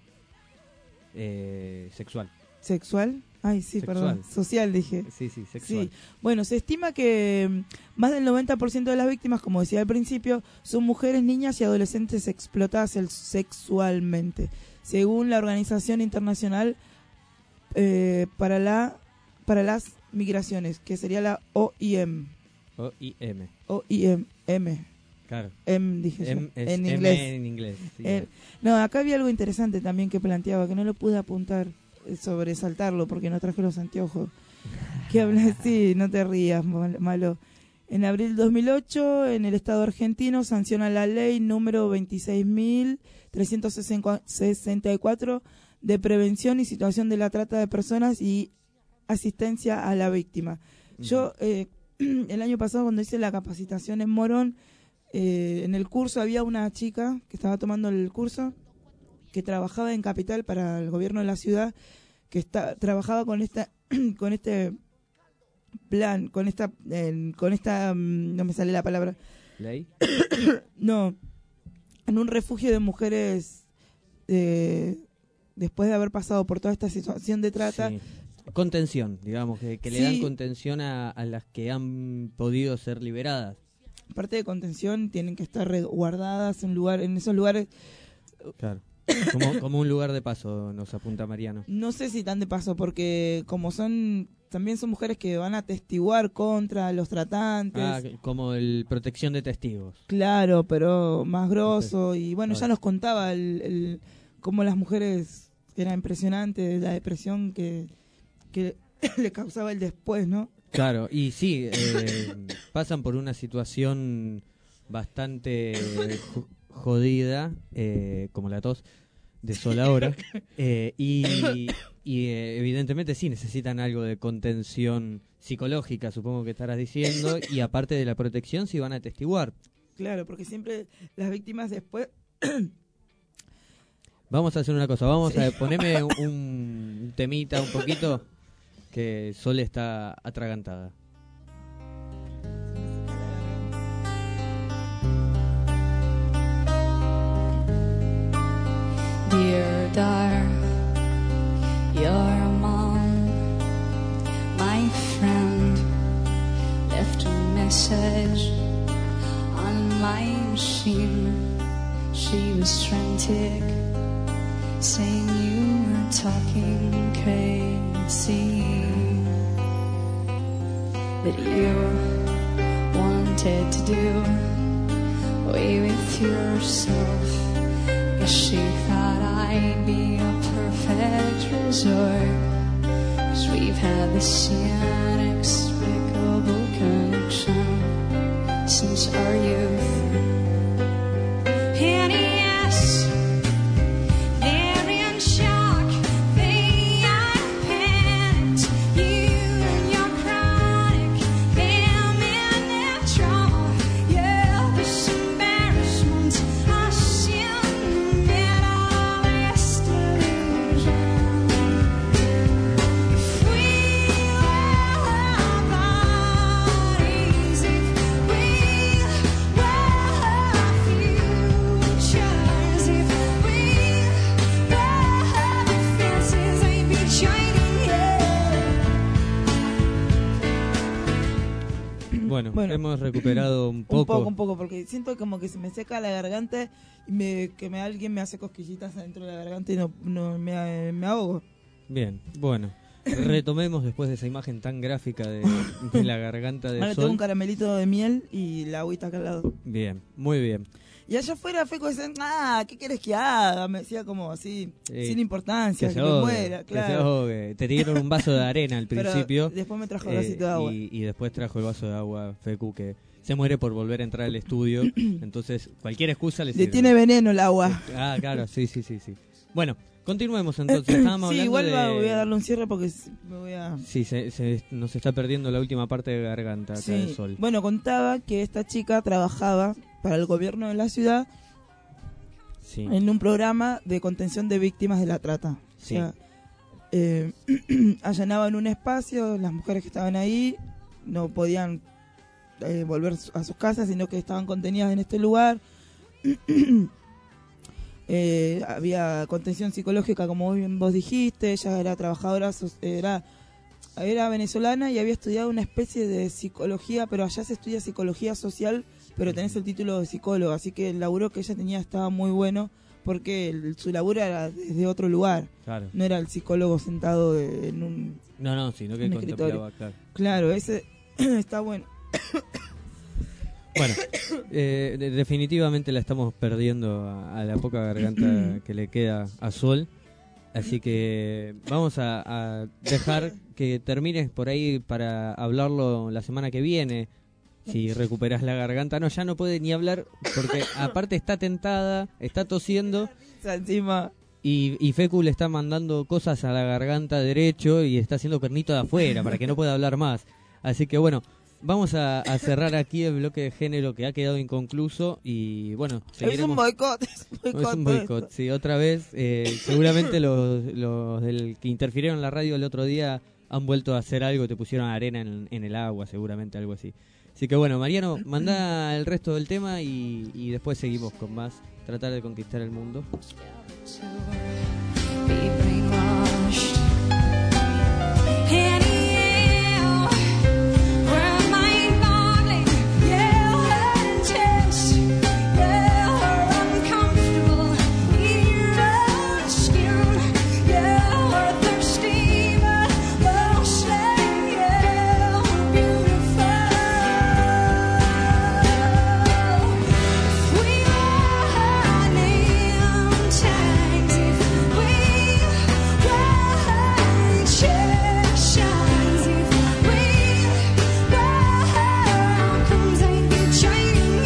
Eh, sexual. ¿Sexual? Ay, sí, Sexual. perdón. Social, dije. Sí, sí, sexual. Sí. Bueno, se estima que mm, más del noventa por ciento de las víctimas, como decía al principio, son mujeres, niñas y adolescentes explotadas el- sexualmente, según la Organización Internacional eh, para la para las Migraciones, que sería la O I M. O I M. O I M. M. Claro. M, dije yo, M es en M inglés. en inglés, sí. Eh, no, acá había algo interesante también que planteaba, que no lo pude apuntar, eh, sobresaltarlo, porque no traje los anteojos. Que habla así, no te rías, mal- malo. En abril del dos mil ocho, en el Estado argentino, sanciona la ley número veintiséis mil trescientos sesenta y cuatro de prevención y situación de la trata de personas y asistencia a la víctima. Yo, eh, el año pasado, cuando hice la capacitación en Morón, eh, en el curso había una chica que estaba tomando el curso, que trabajaba en Capital para el gobierno de la ciudad, que está, trabajaba con esta con este plan, con esta, eh, con esta, mm, no me sale la palabra. ¿Ley? No, en un refugio de mujeres eh, después de haber pasado por toda esta situación de trata. Sí. Contención, digamos, que, que le Sí. dan contención a, a las que han podido ser liberadas. Aparte de contención, tienen que estar resguardadas en lugar, en esos lugares. Claro. Como, como un lugar de paso, nos apunta Mariano. No sé si tan de paso, porque como son, también son mujeres que van a atestiguar contra los tratantes. Ah, como el protección de testigos. Claro, pero más grosso. Y bueno, ya Claro. nos contaba el, el cómo las mujeres, que era impresionante, la depresión que, que le causaba el después, ¿no? Claro, y sí, eh, pasan por una situación bastante jo- jodida, eh, como la tos, desoladora, eh, y, y eh, evidentemente sí necesitan algo de contención psicológica, supongo que estarás diciendo, y aparte de la protección, sí van a atestiguar. Claro, porque siempre las víctimas después... Vamos a hacer una cosa, vamos Sí. a ponerme un, un temita un poquito, que Sol está atragantada. Dear daughter, your mom, my friend, left a message on my machine. She was frantic, saying you were talking crazy, that you wanted to do away with yourself. Guess she thought I'd be a perfect resort, 'cause we've had this inexplicable connection since our youth. And yes, they're in shock, they are panicked. You and your chronic, them in their trauma. Yeah, this embarrassment I see in all this delusion. If we were our bodies, if we were our futures, if we were the fences, I'd be joining Bueno, Bueno. hemos recuperado un poco. Un poco, un poco, porque siento como que se me seca la garganta y me, que me, alguien me hace cosquillitas adentro de la garganta y no, no me, me ahogo. Bien, bueno. Retomemos después de esa imagen tan gráfica de, de la garganta de Ahora Sol. tengo un caramelito de miel y la agüita acá al lado. Bien, muy bien. Y allá afuera fue como decir, ah, ¿qué quieres que haga? Me decía como así, Sí. sin importancia, que, se me ahogue, muera, que claro. se ahogue. Te dieron un vaso de arena al Pero principio. después me trajo el eh, vasito de agua. Y, y después trajo el vaso de agua, Fecu, que se muere por volver a entrar al estudio. Entonces, cualquier excusa le Le sirve. tiene veneno el agua. Ah, claro, sí, sí, sí, sí. Bueno, continuemos entonces. Estábamos sí, hablando igual de... va- voy a darle un cierre porque s- me voy a... Sí, se, se- nos está perdiendo la última parte de garganta acá Sí. del sol. Bueno, contaba que esta chica trabajaba para el gobierno de la ciudad Sí. en un programa de contención de víctimas de la trata. Sí. O sea, eh, allanaban un espacio, las mujeres que estaban ahí no podían eh, volver a sus casas, sino que estaban contenidas en este lugar. Eh, había contención psicológica, como bien vos dijiste. Ella era trabajadora, so- era, era venezolana y había estudiado una especie de psicología, pero allá se estudia psicología social, pero tenés el título de psicólogo, así que el laburo que ella tenía estaba muy bueno, porque el- su laburo era desde otro lugar. Claro. No era el psicólogo sentado de- en un No, no, sino que un contemplaba, escritorio. claro. Claro, ese está bueno. Bueno, eh, de- definitivamente la estamos perdiendo a, a la poca garganta que le queda a Sol. Así que vamos a, a dejar que termines por ahí para hablarlo la semana que viene. Si recuperas la garganta. No, ya no puede ni hablar porque aparte está tentada, está tosiendo. O sea, encima... Y, y Fecu le está mandando cosas a la garganta derecho y está haciendo pernito de afuera para que no pueda hablar más. Así que bueno, vamos a, a cerrar aquí el bloque de género que ha quedado inconcluso y bueno, Es un boicot. Es un boicot. es un todo boicot, esto. sí, otra vez. eh, seguramente los, los del que interfirieron en la radio el otro día han vuelto a hacer algo, te pusieron arena en, en el agua, seguramente algo así. Así que bueno, Mariano, manda el resto del tema y, y después seguimos con más. Tratar de conquistar el mundo. Be brainwashed. And yeah, we're mind-boggling. Yeah, we're intense. Yeah, we're uncomfortable. In our skin. Yeah, we're thirsty, but mostly, yeah, we're beautiful. We are name tags. If we were Egyptians, if we were outcomes, I'd be training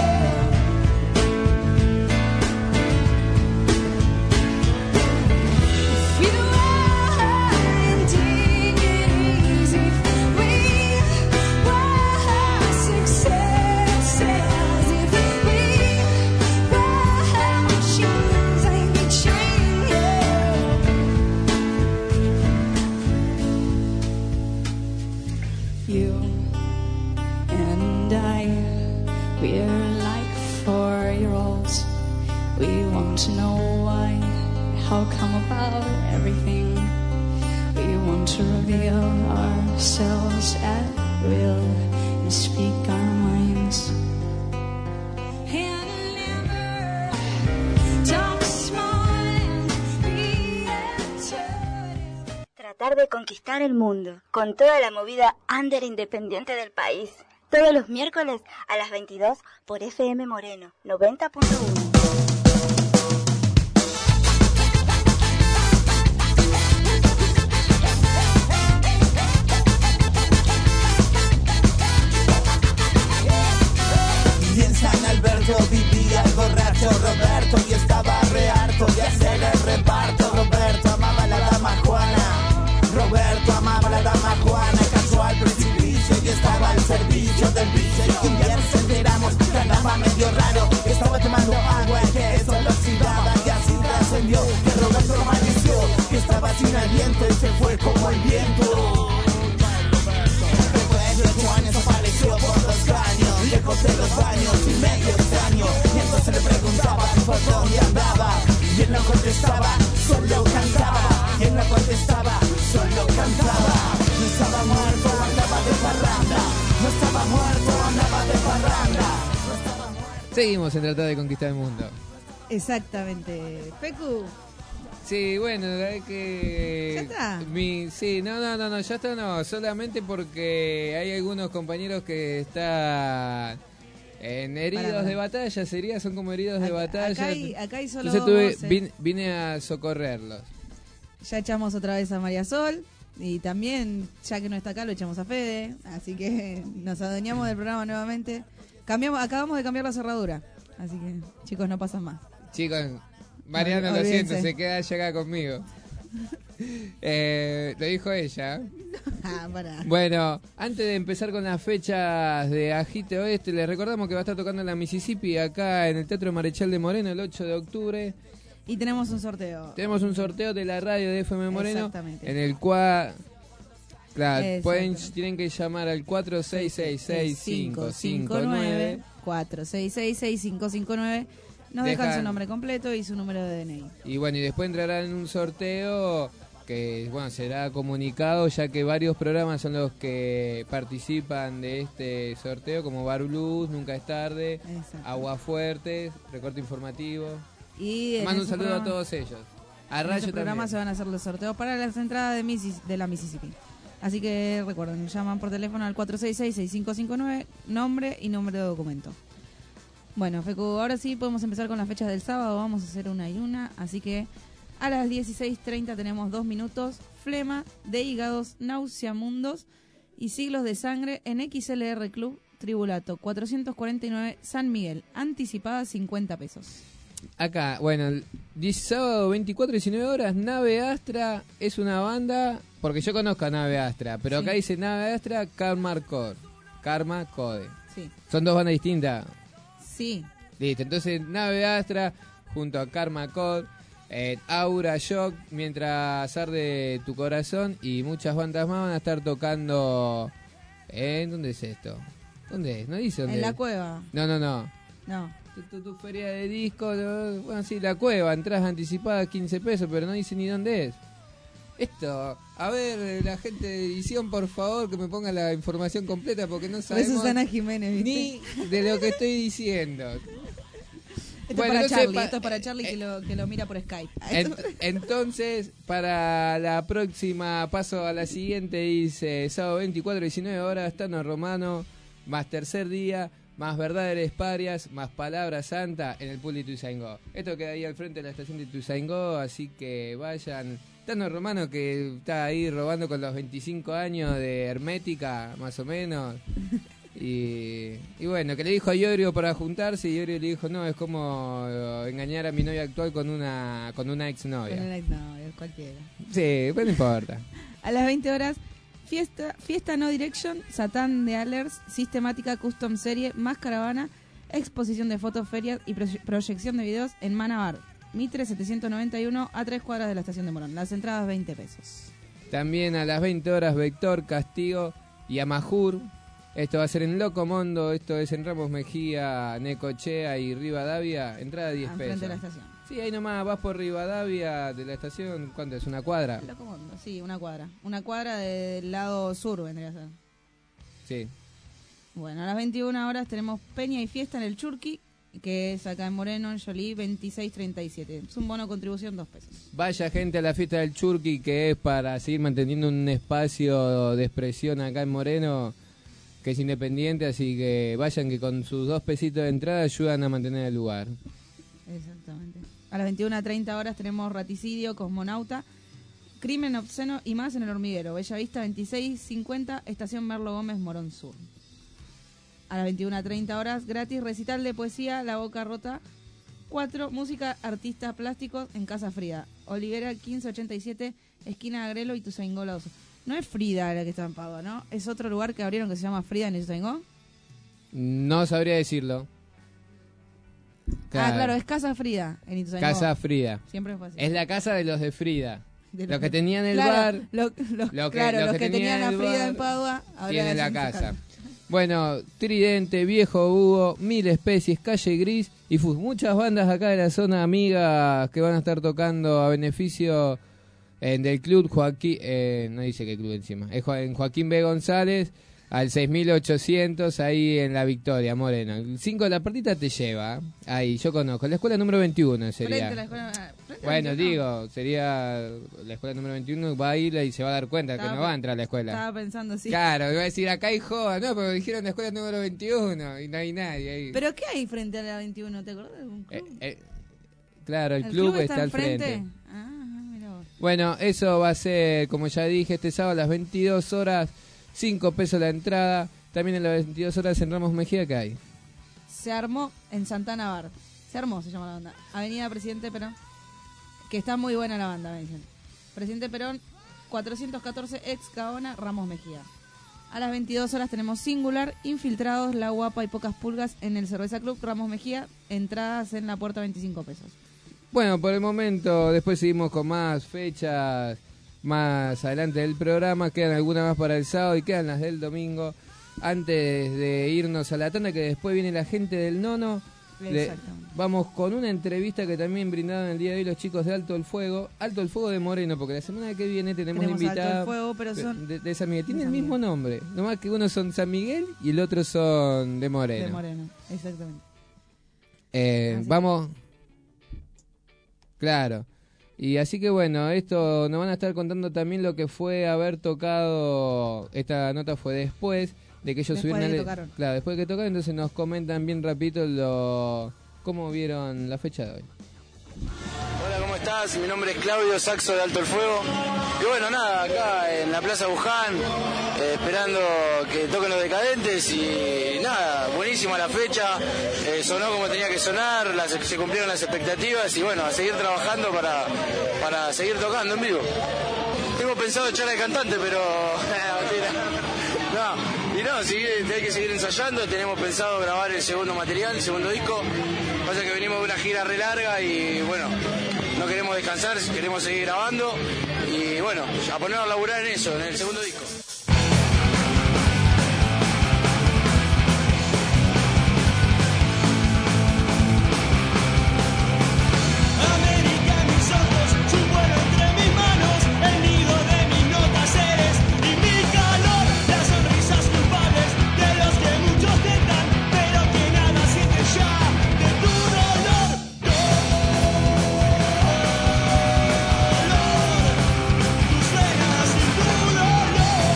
If you were indignities, if we were successes, if we were machines, I'd be training you and I, we're like four-year-olds. We want to know why, how come about everything. We want to reveal ourselves at will and speak our minds. And never talk small and be entered. Tratar de conquistar el mundo con toda la movida under independiente del país. Todos los miércoles a las veintidós por F M Moreno noventa punto uno. Y en San Alberto vivía el borracho Roberto y estaba re harto de hacer el reparto. Roberto amaba a la dama Juana, Roberto amaba a la dama Juana, cayó al precipicio y estaba al servicio del vicio. Y un día nos enteramos que andaba medio raro, que estaba quemando agua y que eso lo oxidaba. Y así trascendió que Roberto amaneció, que estaba sin aliento y se fue como el viento. Después de ocho años apareció por los caños, lejos de los baños y medio extraño. Y entonces le preguntaban por dónde andaba, y él no contestaba, solo cantaba. Y él no contestaba, solo cantaba. No estaba muerto, andaba de parranda. No estaba muerto, andaba de parranda. Seguimos en tratar de conquistar el mundo. Exactamente. Pecu, Sí, bueno, la verdad que... ¿Ya está? Mi, sí, no, no, no, no, ya está, no, solamente porque hay algunos compañeros que están en heridos Pará, pará. de batalla, sería, son como heridos de batalla. acá hay- acá hay solo Entonces tuve, voces. vine, vine a socorrerlos. ya echamos otra vez a María Sol. Y también, ya que no está acá, lo echamos a Fede. Así que nos adueñamos del programa nuevamente. Cambiamos, acabamos de cambiar la cerradura. Así que, chicos, no pasan más. Chicos, Mariano, Ol- lo siento, olvídense. se queda allá acá conmigo. Eh, lo dijo ella. Ah, pará. Bueno, antes de empezar con las fechas de Agite Oeste, les recordamos que va a estar tocando en la Mississippi, acá en el Teatro Marechal de Moreno, el ocho de octubre. Y tenemos un sorteo. Tenemos un sorteo de la radio de F M Moreno, Exactamente. en el cual... Claro, pueden, Exactamente. tienen que llamar al cuatro seis seis seis cinco cinco nueve. cuatro seis seis seis cinco cinco nueve. Nos dejan, Dejan- su nombre completo y su número de D N I. Y bueno, y después entrarán en un sorteo que bueno será comunicado, ya que varios programas son los que participan de este sorteo, como Bar Blues, Nunca es Tarde, Exacto. Agua Fuerte, Recorte Informativo. Y en Mando un ese saludo programa- a todos ellos. A En Rayo ese programa también. se van a hacer los sorteos para las entradas de, Missis- de la Mississippi. Así que recuerden, llaman por teléfono al cuatro seis seis seis cinco cinco nueve, nombre y número de documento. Bueno, Fecu, ahora sí podemos empezar con las fechas del sábado. Vamos a hacer una y una. Así que a las dieciséis treinta tenemos dos minutos. Flema de hígados, nauseamundos y siglos de sangre en X L R Club Tribulato cuatrocientos cuarenta y nueve San Miguel. Anticipada cincuenta pesos. Acá, bueno, el diez sábado veinticuatro, diecinueve horas, Nave Astra es una banda, porque yo conozco a Nave Astra, pero Sí. acá dice Nave Astra, Karma Code. Karma Code. Sí. Son dos bandas distintas. Sí. Listo, entonces Nave Astra junto a Karma Code, eh, Aura Shock, Mientras Arde Tu Corazón y muchas bandas más van a estar tocando. ¿En dónde es esto? ¿Dónde es? No dice dónde En la es. cueva. No, no, no. No. Tu, tu, tu feria de disco, no, bueno, sí, la cueva, entradas anticipadas quince pesos, pero no dice ni dónde es. Esto, a ver, la gente de edición, por favor, que me ponga la información completa porque no Fue sabemos Susana Jiménez, ¿viste? ni de lo que estoy diciendo. Esto Bueno, es para entonces, Charlie, pa- esto es para Charlie que, lo, que lo mira por Skype. En- entonces, para la próxima, paso a la siguiente, dice sábado veinticuatro, diecinueve horas, Tano Romano, más tercer día, más verdades parias, más palabra santa en el pool de Ituzaingó. Esto queda ahí al frente de la estación de Ituzaingó, así que vayan. Tano Romano, que está ahí robando con los veinticinco años de Hermética, más o menos. Y, y bueno, que le dijo a Iorio para juntarse y Iorio le dijo, no, es como eh, engañar a mi novia actual con una con una exnovia. Con una exnovia, cualquiera. Sí, pues no importa. A las veinte horas, fiesta, fiesta No Direction, Satán de Alers, sistemática custom serie, más caravana, exposición de fotos, ferias y pro- proyección de videos en Manabar. Mitre setecientos noventa y uno, a tres cuadras de la estación de Morón. Las entradas veinte pesos. También a las veinte horas, Vector, Castigo y Amajur. Esto va a ser en Locomondo, esto es en Ramos Mejía, Necochea y Rivadavia. Entrada diez Ah, pesos. frente a la estación. Sí, ahí nomás vas por Rivadavia de la estación, ¿cuánto es? ¿Una cuadra? Locomondo, sí, una cuadra. Una cuadra del lado sur vendría a ser. Sí. Bueno, a las veintiuna horas tenemos Peña y Fiesta en el Churqui, que es acá en Moreno, en Jolie, veintiséis treinta y siete. Es un bono contribución, dos pesos. Vaya gente a la fiesta del Churqui, que es para seguir manteniendo un espacio de expresión acá en Moreno, que es independiente, así que vayan que con sus dos pesitos de entrada ayudan a mantener el lugar. Exactamente. A las veintiuna treinta horas tenemos Raticidio, Cosmonauta, Crimen Obsceno y más en el Hormiguero. Bella Vista veintiséis cincuenta, Estación Merlo Gómez, Morón Sur. A las veintiuna treinta horas, gratis, recital de poesía, La Boca Rota. cuatro, música, artistas plásticos en Casa Frida. Olivera quince ochenta y siete, esquina Agrelo y Ituzaingó La Oso. No es Frida la que está en Padua, ¿no? Es otro lugar que abrieron que se llama Frida en Ituzaingó. No sabría decirlo. Ah, claro, es Casa Frida en Ituzaingó. Casa Frida. Siempre fue así. Es la casa de los de Frida. De los que tenían el claro, bar. lo- lo- lo que- claro, los los que que tenían tenían a el Frida bar en Padua. ahora Tienen la hacen casa. sacar. Bueno, Tridente, Viejo Búho, Mil Especies, Calle Gris y Fus. Muchas bandas acá de la zona amigas que van a estar tocando a beneficio eh, del club Joaquín. Eh, no dice qué club encima. Es Jo- en Joaquín B. González al seis mil ochocientos ahí en La Victoria, Moreno. El cinco de la partita te lleva. Ahí, yo conozco. La escuela número veintiuno sería. Frente a la escuela- frente a la Bueno, veintiuno. digo, sería la escuela número veintiuno, va a ir y se va a dar cuenta que Estaba no va a pe- entrar a la escuela. Estaba pensando, sí. Claro, iba a decir, acá hay joda, no, pero dijeron la escuela número veintiuno y no hay nadie ahí. ¿Pero qué hay frente a la veintiuno? ¿Te acordás de algún club? Eh, eh, claro, el, club, está, al frente. Ah, mira vos. Bueno, eso va a ser, como ya dije, este sábado a las veintidós horas, cinco pesos la entrada. También en las veintidós horas en Ramos Mejía, ¿qué hay? Se armó en Santana Bar. Se armó, se llama la banda. Avenida Presidente Perón. Que está muy buena la banda, me dicen. Presidente Perón, cuatrocientos catorce, ex Gaona, Ramos Mejía. A las veintidós horas tenemos Singular, Infiltrados, La Guapa y Pocas Pulgas en el Cerveza Club Ramos Mejía. Entradas en la puerta, veinticinco pesos. Bueno, por el momento, después seguimos con más fechas más adelante del programa. Quedan algunas más para el sábado y quedan las del domingo. Antes de irnos a la tanda, que después viene la gente del Nono. Le, vamos con una entrevista que también brindaron el día de hoy los chicos de Alto el Fuego. Alto el Fuego de Moreno, porque la semana que viene tenemos, Tenemos invitada Alto el Fuego, pero son de, de San Miguel. Tiene de el San mismo nombre, nomás que uno son San Miguel y el otro son de Moreno. De Moreno, exactamente. Eh, vamos... Claro. Y así que bueno, esto nos van a estar contando también lo que fue haber tocado. Esta nota fue después de que ellos Después subieron de que al- tocaron. Claro, después de que tocaron, entonces nos comentan bien rapidito lo cómo vieron la fecha de hoy. Hola, ¿cómo estás? Mi nombre es Claudio Saxo de Alto el Fuego. Y bueno, nada, acá en la Plaza Buján, eh, esperando que toquen los Decadentes y nada, buenísima la fecha, eh, sonó como tenía que sonar, las, se cumplieron las expectativas y bueno, a seguir trabajando para, para seguir tocando en vivo. Tengo pensado echar al cantante, pero... no, y no, sigue, hay que seguir ensayando, tenemos pensado grabar el segundo material, el segundo disco. Pasa que venimos de una gira re larga y bueno, no queremos descansar, queremos seguir grabando y bueno, a ponernos a laburar en eso, en el segundo disco. América en mis ojos, su vuelo entre mis manos, el nido de mis notas eres y mi calor, las sonrisas culpables de los que muchos tentan, pero que nada sienten ya de tu dolor. Tus venas y tu dolor,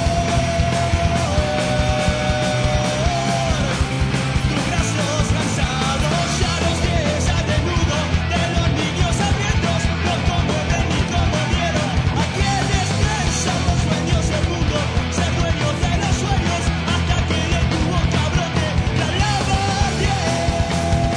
tus brazos cansados, ya los pies al desnudo de los niños hambrientos, no conmueven ni conmovieron a quienes piensan los sueños del mundo, ser dueños de los sueños hasta que de tu boca brote la lava ardiente,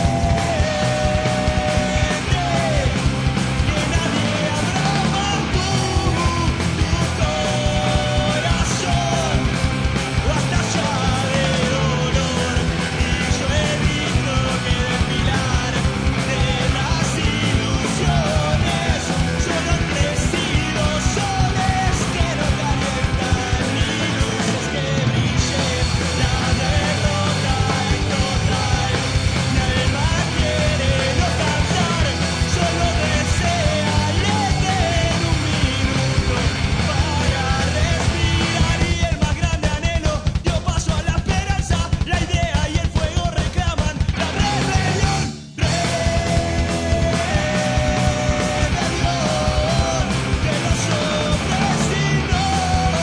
que nadie abrama tu, tu corazón o hasta ya de dolor. Y yo he visto que desfilar de las ilusiones solo han crecido soles que no calientan ni luces que brillen. La derrota es total, nadie más quiere no cantar, solo desea leer un minuto para respirar y el más grande anhelo dio paso a la esperanza, la idea y el fuego reclaman la rebelión, rebelión de los hombres sin nombre,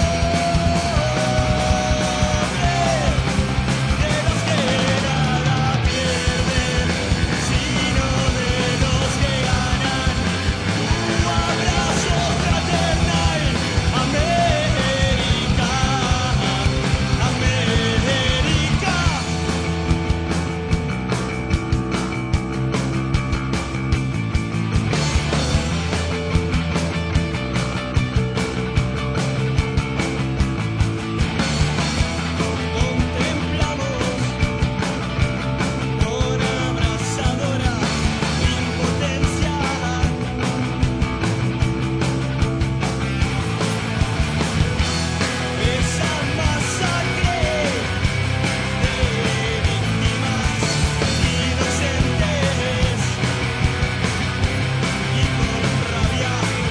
de los que nada pierden, sino de los que ganan. Tu abrazo fraternal, América, América. Con abrazadora impotencia esa masacre de víctimas inocentes y con rabia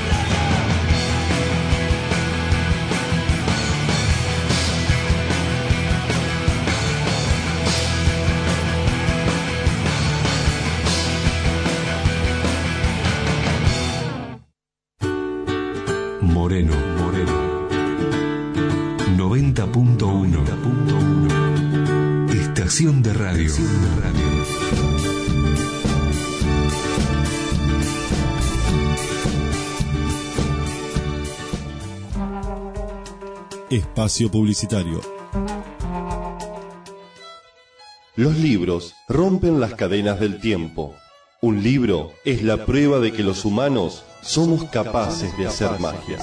Moreno, Moreno. noventa punto uno. Estación de radio. Espacio publicitario. Los libros rompen las cadenas del tiempo. Un libro es la prueba de que los humanos somos capaces de hacer magia.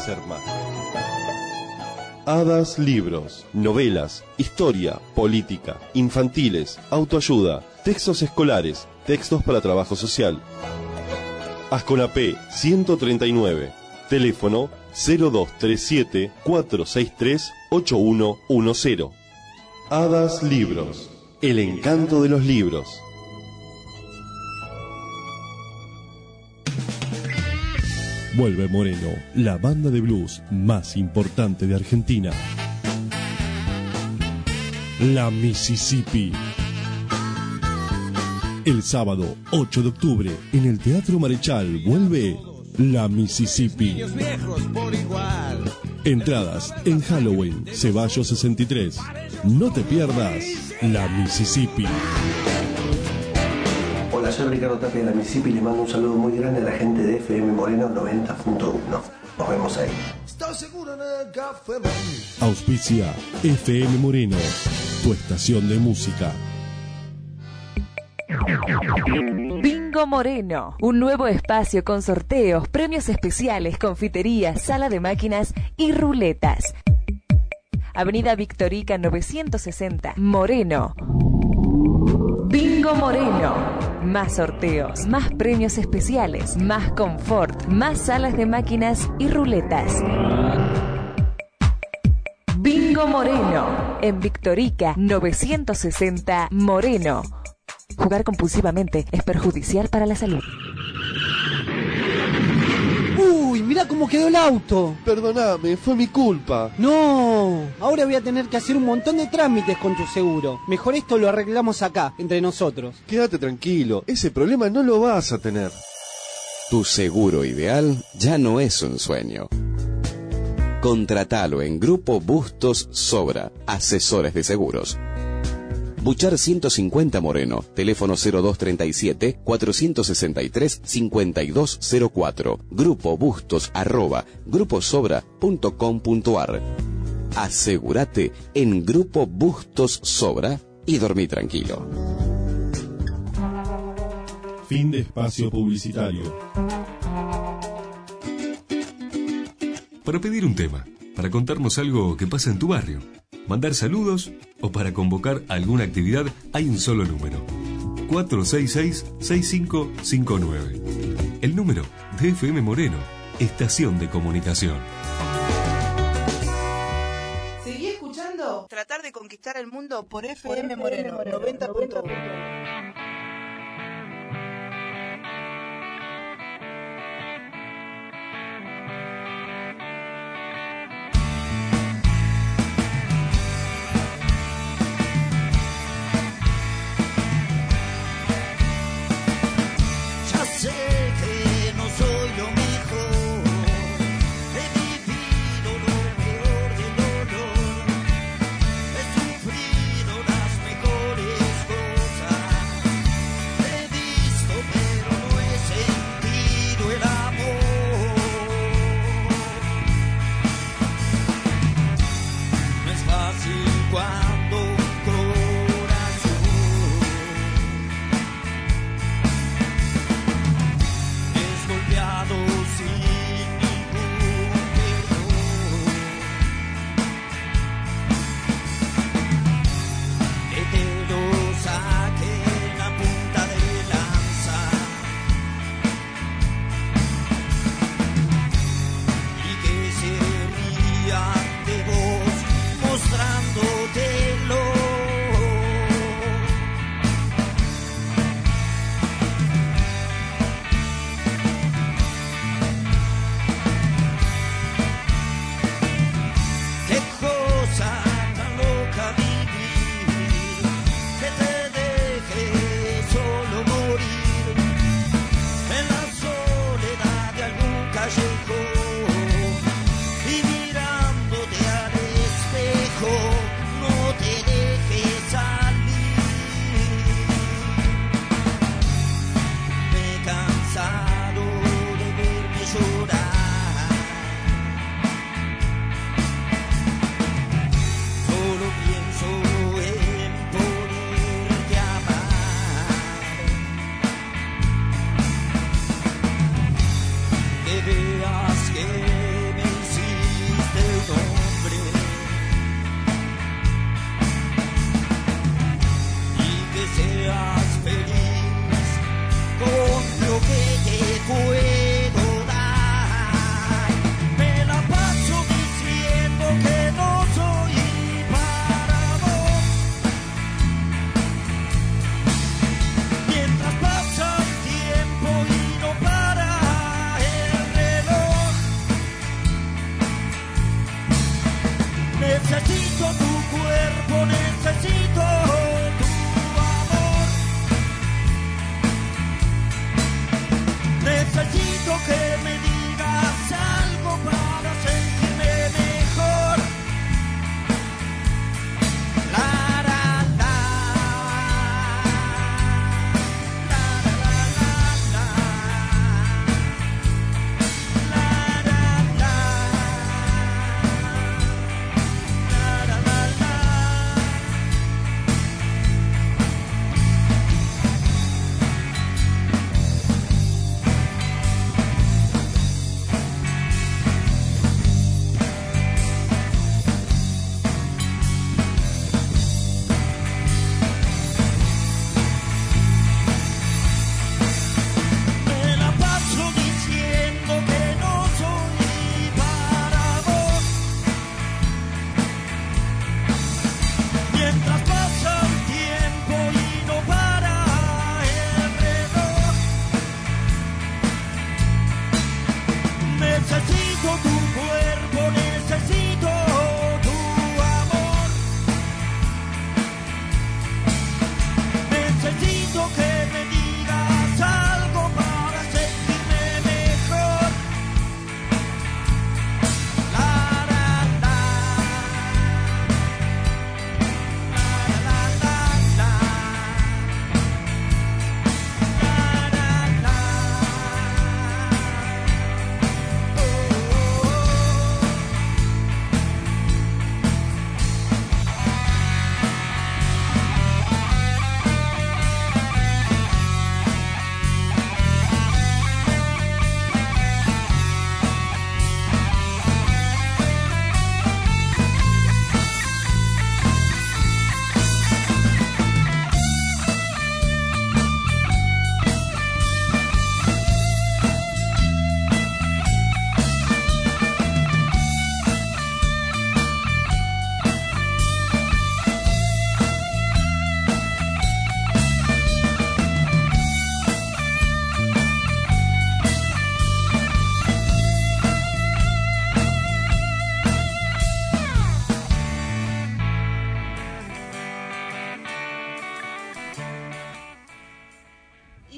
Hadas Libros, novelas, historia, política, infantiles, autoayuda, textos escolares, textos para trabajo social. Asconapé ciento treinta y nueve, teléfono cero dos tres siete, cuatro seis tres, ocho uno uno cero. Hadas Libros, el encanto de los libros. Vuelve Moreno, la banda de blues más importante de Argentina. La Mississippi. El sábado ocho de octubre en el Teatro Marechal vuelve La Mississippi. Entradas en Halloween, Ceballos sesenta y tres. No te pierdas La Mississippi. Hola, soy Ricardo Tapia de la Mississippi y les mando un saludo muy grande a la gente de F M Moreno noventa punto uno. Nos vemos ahí. Auspicia F M Moreno, tu estación de música. Bingo Moreno, un nuevo espacio con sorteos, premios especiales, confitería, sala de máquinas y ruletas. Avenida Victorica novecientos sesenta, Moreno. Bingo Moreno. Más sorteos, más premios especiales, más confort, más salas de máquinas y ruletas. Bingo Moreno. En Victorica novecientos sesenta, Moreno. Jugar compulsivamente es perjudicial para la salud. Uy, mirá cómo quedó el auto. Perdóname, fue mi culpa. No, ahora voy a tener que hacer un montón de trámites con tu seguro. Mejor esto lo arreglamos acá, entre nosotros. Quédate tranquilo, ese problema no lo vas a tener. Tu seguro ideal ya no es un sueño. Contratalo en Grupo Bustos Sobra, asesores de seguros. Buchar ciento cincuenta Moreno, teléfono cero dos treinta y siete, cuatrocientos sesenta y tres, cincuenta y dos cero cuatro, Grupo Bustos arroba gruposobra punto com punto ar. Asegúrate en Grupo Bustos Sobra y dormí tranquilo. Fin de espacio publicitario. Para pedir un tema, para contarnos algo que pasa en tu barrio, mandar saludos o para convocar alguna actividad, hay un solo número: cuatro seis seis, seis cinco cinco nueve. El número de F M Moreno, estación de comunicación. Seguí escuchando Tratar de Conquistar el Mundo por F M Moreno noventa punto uno. He sufrido las mejores cosas.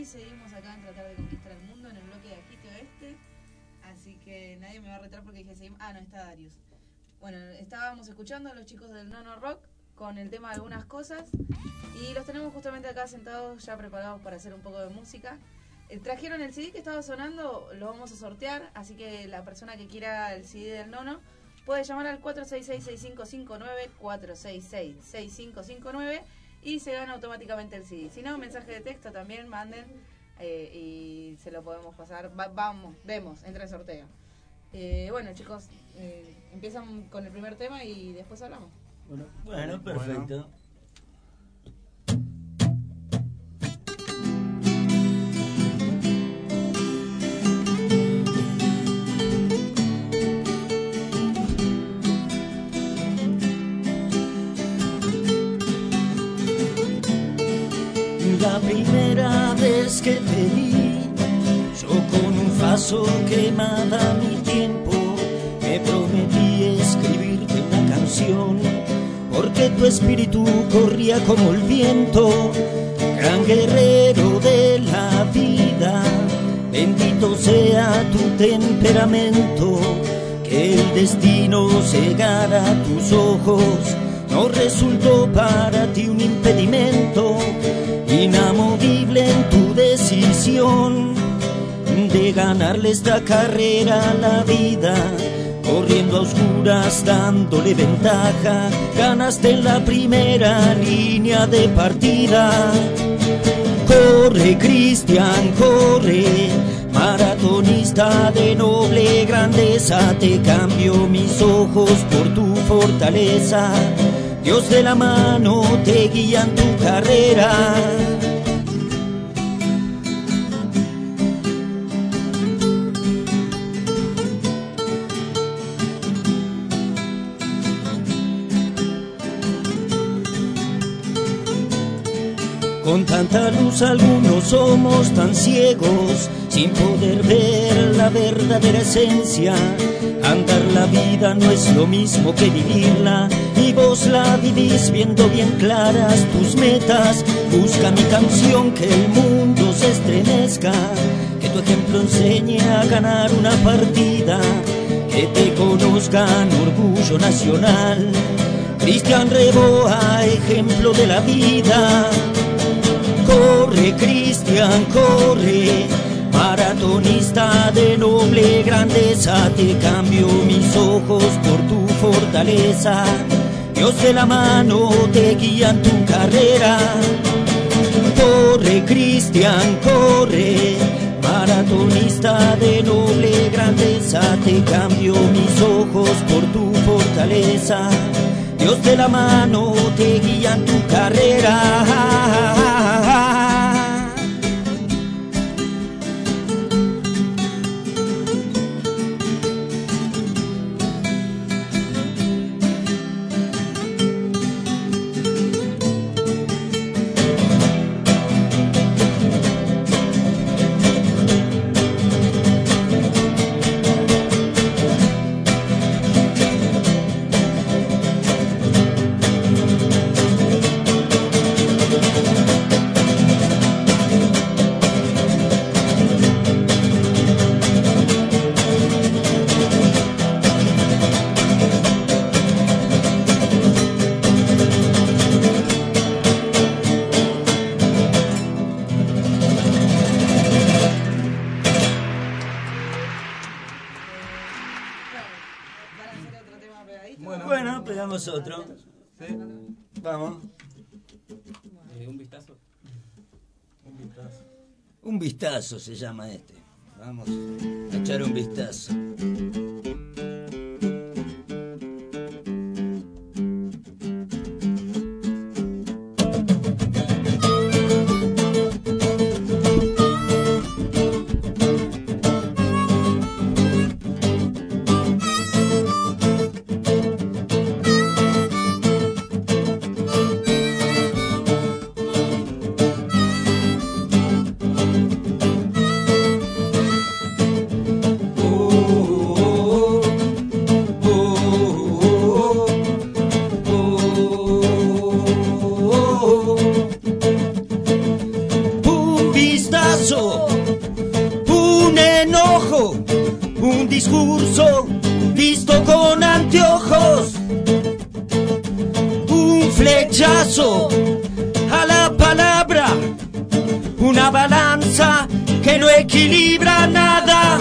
y seguimos acá en Tratar de Conquistar el Mundo en el bloque de Agite Oeste. Así que nadie me va a retar porque dije seguimos. Ah, no, está Darius. Bueno, estábamos escuchando a los chicos del Nono Rock con el tema de algunas cosas y los tenemos justamente acá sentados ya preparados para hacer un poco de música. Eh, trajeron el C D que estaba sonando, lo vamos a sortear, así que la persona que quiera el C D del Nono puede llamar al cuatro seis seis, seis cinco cinco nueve, cuatro seis seis, seis cinco cinco nueve y se gana automáticamente el C D. Si no, mensaje de texto también manden eh, y se lo podemos pasar. Va, vamos, vemos, entra el sorteo. Eh, bueno, chicos, eh, empiezan con el primer tema y después hablamos. Bueno, bueno, perfecto. Bueno. La primera vez que te vi, yo con un faso quemaba mi tiempo, me prometí escribirte una canción, porque tu espíritu corría como el viento, gran guerrero de la vida, bendito sea tu temperamento, que el destino cegara tus ojos, no resultó para ti un impedimento, inamovible en tu decisión de ganarle esta carrera a la vida, corriendo a oscuras dándole ventaja, ganaste en la primera línea de partida. Corre, Cristian, corre, maratonista de noble grandeza, te cambio mis ojos por tu fortaleza, Dios de la mano te guía en tu carrera. Con tanta luz algunos somos tan ciegos, sin poder ver la verdadera esencia. Andar la vida no es lo mismo que vivirla, y vos la vivís viendo bien claras tus metas. Busca mi canción, que el mundo se estremezca, que tu ejemplo enseñe a ganar una partida, que te conozcan orgullo nacional. Cristian Reboa, ejemplo de la vida. Corre, Cristian, corre, maratonista de noble grandeza, te cambio mis ojos por tu fortaleza, Dios de la mano te guía en tu carrera. Corre, Cristian, corre, maratonista de noble grandeza, te cambio mis ojos por tu fortaleza, Dios de la mano te guía en tu carrera. Bueno, pegamos otro. ¿Sí? Vamos. Eh, un vistazo. Un vistazo. Un vistazo se llama este. Vamos a echar un vistazo. Oh, flechazo, un enojo, un discurso visto con anteojos, un flechazo a la palabra, una balanza que no equilibra nada.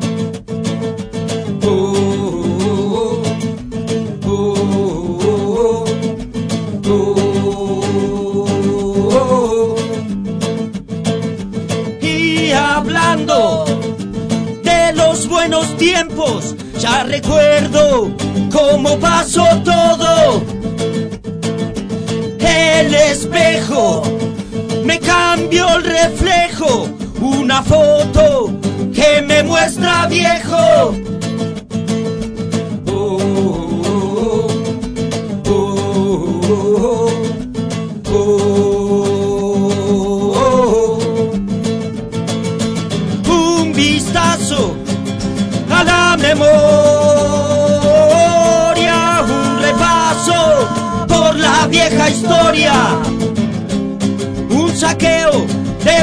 Oh, oh, oh, oh, oh, oh. Y hablando de los buenos tiempos, ya recuerdo cómo pasó todo. El espejo me cambió el reflejo, una foto que me muestra viejo. Oh, oh, oh, oh, oh, oh. Un vistazo a la memoria, un repaso por la vieja historia, un saqueo de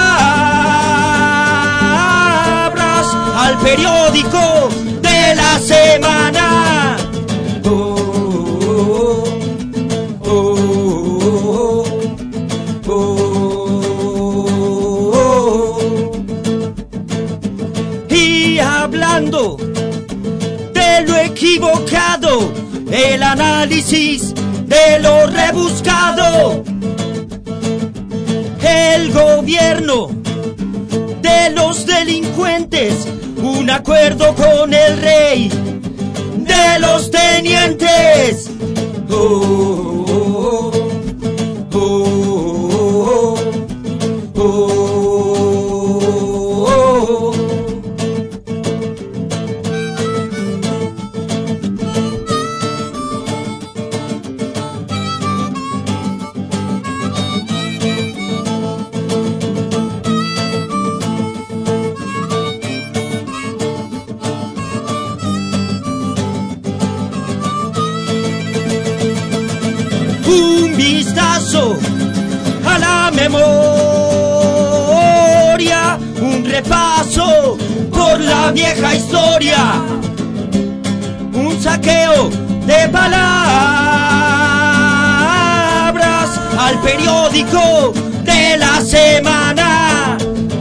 palabras al periódico de la semana. Oh, oh, oh, oh, oh. Y hablando de lo equivocado, el análisis de lo rebuscado, el gobierno de los delincuentes, un acuerdo con el rey de los tenientes. Oh, oh, oh, oh, oh, oh, oh. Un vistazo a la memoria, un repaso por la vieja historia, un saqueo de palabras al periódico de la semana.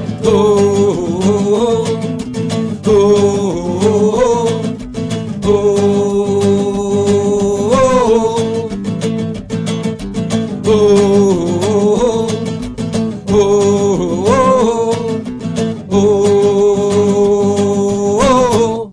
Oh, oh, oh, oh, oh. Oh, oh, oh, oh, oh.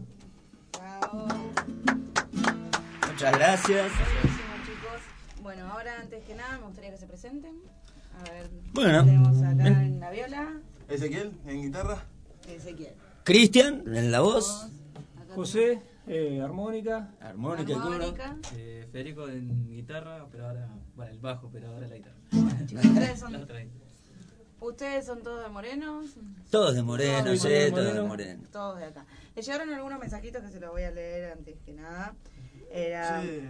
Muchas gracias. Bueno, ahora antes que nada me gustaría que se presenten. A ver, Bueno. tenemos acá en la viola. Ezequiel, en guitarra. Ezequiel. Cristian, en la voz. José, eh, armónica. Armónica, Armónica. Eh, Federico en guitarra, pero ahora, bueno, el bajo, pero ahora la guitarra. Chicos, ustedes son, La otra ahí. ¿ustedes son todos de Morenos? Todos de Moreno, Todos sí, de todos de Moreno. Moreno. Todos de acá. Le llegaron algunos mensajitos que se los voy a leer antes que nada. Era... Sí,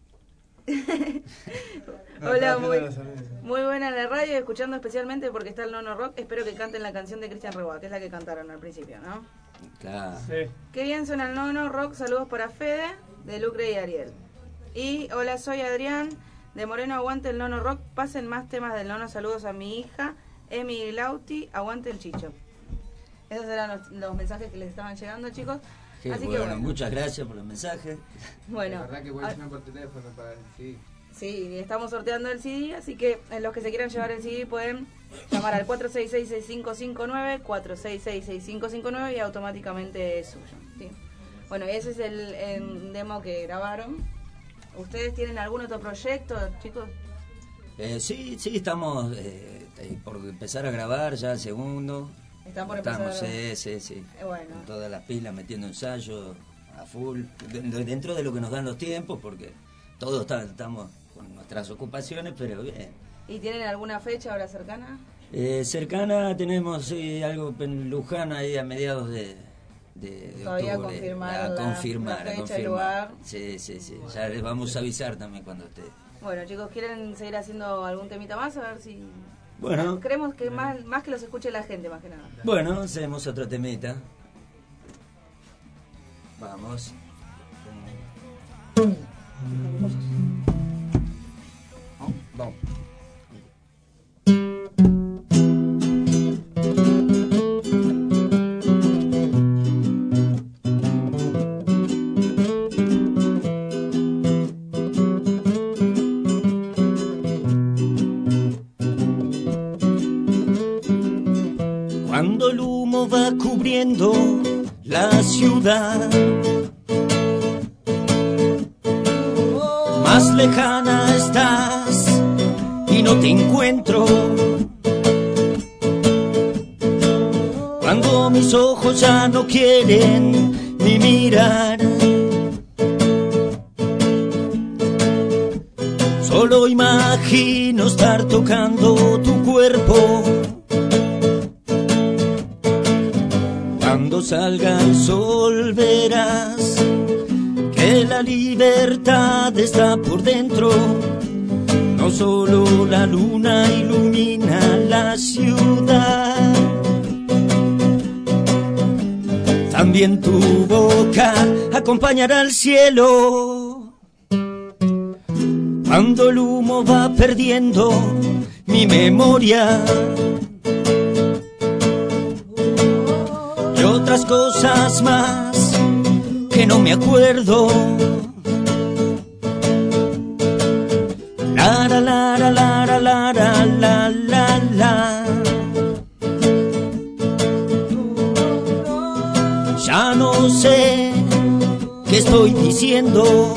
Hola, no, no, muy, no, no, no, no. muy buena la radio, escuchando especialmente porque está el Nono Rock. Espero que canten la canción de Cristian Reboa, que es la que cantaron al principio, ¿no? Claro. Qué bien suena el Nono Rock. Saludos para Fede, de Lucre y Ariel. Y hola, soy Adrián, de Moreno. Aguante el Nono Rock. Pasen más temas del Nono. Saludos a mi hija, Emi Lauti. Aguante el Chicho. Esos eran los, los mensajes que les estaban llegando, chicos. Qué Así bueno, que bueno. muchas gracias por los mensajes. Bueno. La verdad que voy a ah, llamar por teléfono para el C D. Sí, estamos sorteando el C D, así que en los que se quieran llevar el C D pueden llamar al cuatro seis seis, seis cinco cinco nueve, cuatro seis seis, seis cinco cinco nueve y automáticamente es suyo. ¿Sí? Bueno, ese es el, el demo que grabaron. ¿Ustedes tienen algún otro proyecto, chicos? Eh, sí, sí, estamos eh, eh, por empezar a grabar ya el segundo. Están por Estamos, empezar. sí, sí, sí. Eh, bueno. Con todas las pilas, metiendo ensayo a full, de- de- dentro de lo que nos dan los tiempos, porque todos está- estamos con nuestras ocupaciones, pero bien. ¿Y tienen alguna fecha ahora cercana? Eh, cercana tenemos sí, algo en Luján ahí a mediados de, de, de Todavía octubre. confirmar a la- confirmar, la a fecha y confirmar. lugar. Sí, sí, sí. Ya les vamos a avisar también cuando esté. Bueno, chicos, ¿quieren seguir haciendo algún temita más? A ver si... Bueno. Queremos que más, más que los escuche la gente, más que nada. Bueno, hacemos otro temita. Vamos. Vamos. Cuando el humo va cubriendo la ciudad, más lejana estás y no te encuentro. Cuando mis ojos ya no quieren ni mirar, solo imagino estar tocando tu cuerpo. Cuando salga el sol verás que la libertad está por dentro. No solo la luna ilumina la ciudad, también tu boca acompañará al cielo. Cuando el humo va perdiendo mi memoria y otras cosas más que no me acuerdo. La la la la la la la la la la. Ya no sé qué estoy diciendo,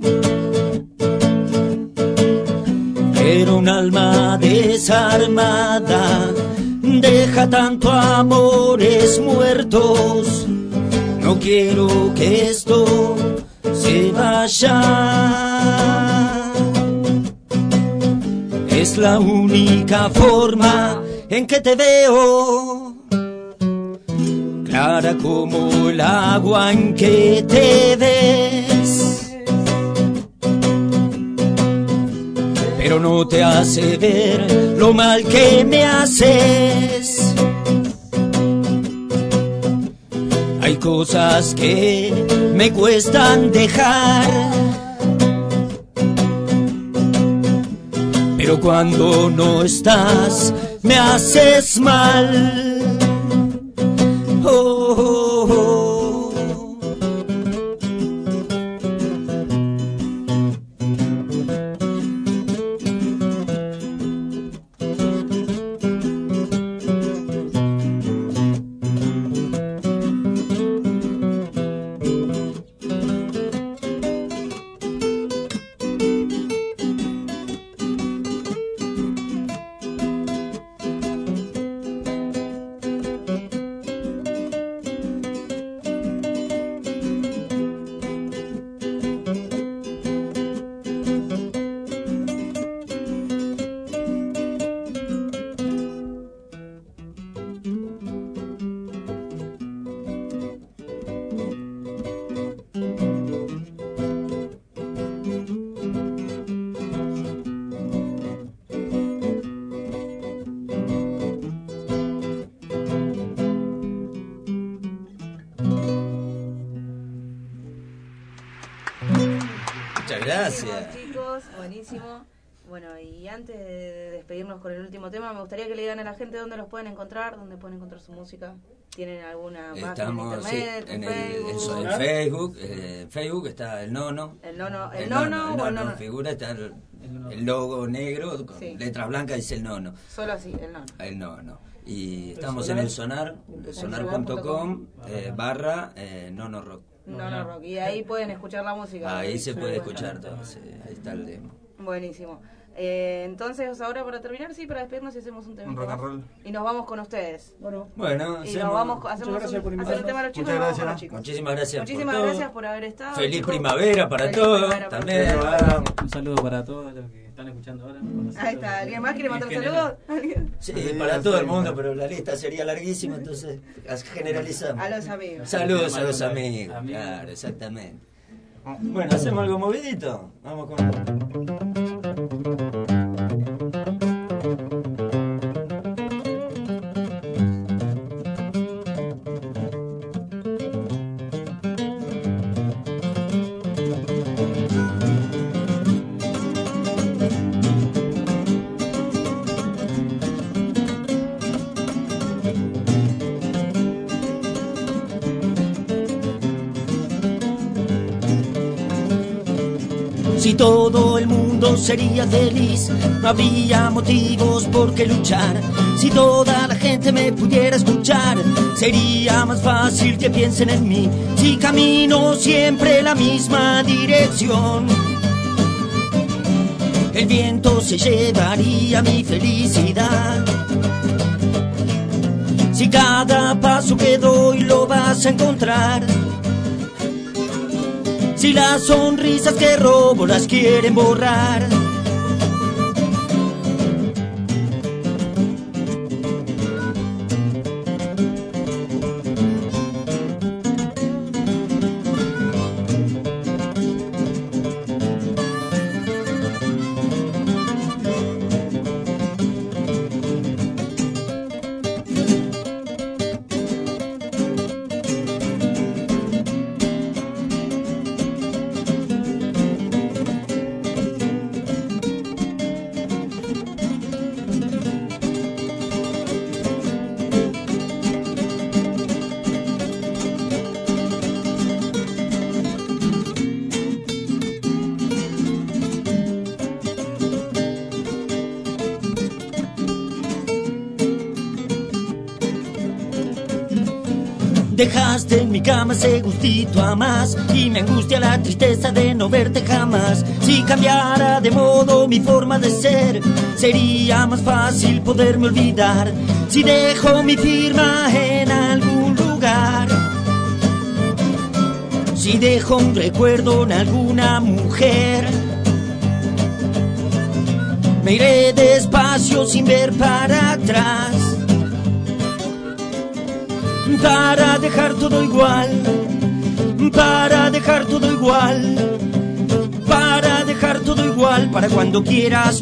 pero un alma desarmada deja tanto amores muertos. No quiero que esto se vaya. Es la única forma en que te veo, clara como el agua en que te ves, pero no te hace ver lo mal que me haces. Hay cosas que me cuestan dejar, pero cuando no estás me haces mal. Oh, oh, oh. Gracias. Chicos, buenísimo. Bueno, y antes de despedirnos con el último tema, me gustaría que le digan a la gente dónde los pueden encontrar, dónde pueden encontrar su música. ¿Tienen alguna página Estamos en internet, sí, en, Facebook? el, eso, en Facebook, eh, en Facebook está el nono. El nono, el, El nono, nono, el o el nono, nono. figura, está el, el logo negro con Sí. letras blancas, dice el nono. Solo así, el nono. El nono. Y estamos en el Sonar, sonar punto com, eh, barra eh, nono rock. Nono Rock. Y ahí pueden escuchar la música. Ahí se puede escuchar todo, sí, ahí está el demo. Buenísimo. Eh, entonces, ahora para terminar, sí, para despedirnos y hacemos un tema. Un rock and roll. Y nos vamos con ustedes. Bueno, Bueno, y hacemos- nos vamos, hacemos Muchas gracias un, por hacer el tema a los chicos. Muchas y nos vamos gracias. con los chicos. Muchísimas gracias por Muchísimas todo. gracias por haber estado. Feliz chicos. primavera para Feliz todos. primavera para También. ustedes. Un saludo para todos los que están escuchando ahora. Ahí está. ¿Alguien más quiere mandar En saludos? ¿Alguien? Sí, para todo el mundo, pero la lista sería larguísima, entonces generalizamos. A los amigos. Saludos a los amigos. Claro, exactamente. Bueno, hacemos algo movidito. Vamos con. Si todo el mundo sería feliz, no habría motivos por qué luchar. Si toda la gente me pudiera escuchar, sería más fácil que piensen en mí. Si camino siempre la misma dirección, el viento se llevaría mi felicidad. Si cada paso que doy lo vas a encontrar, si las sonrisas que robo las quieren borrar, dejaste en mi cama ese gustito a más y me angustia la tristeza de no verte jamás. Si cambiara de modo mi forma de ser, sería más fácil poderme olvidar. Si dejo mi firma en algún lugar, si dejo un recuerdo en alguna mujer, me iré despacio sin ver para atrás, para dejar todo igual, para dejar todo igual, para dejar todo igual, para cuando quieras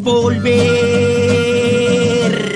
volver.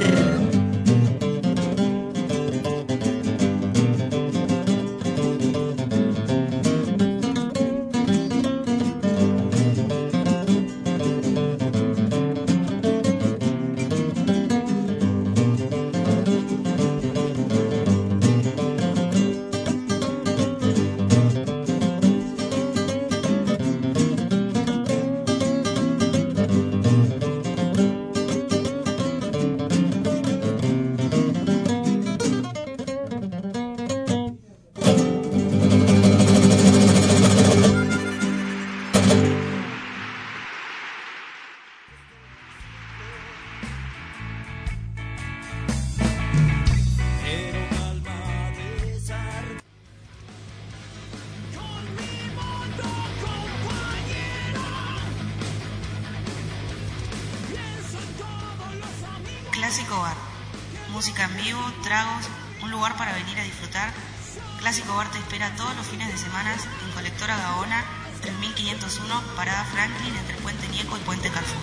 Clásico Bar. Música en vivo, tragos, un lugar para venir a disfrutar. Clásico Bar te espera todos los fines de semana en Colectora Gaona, tres mil quinientos uno, Parada Franklin, entre Puente Nieco y Puente Carrefour.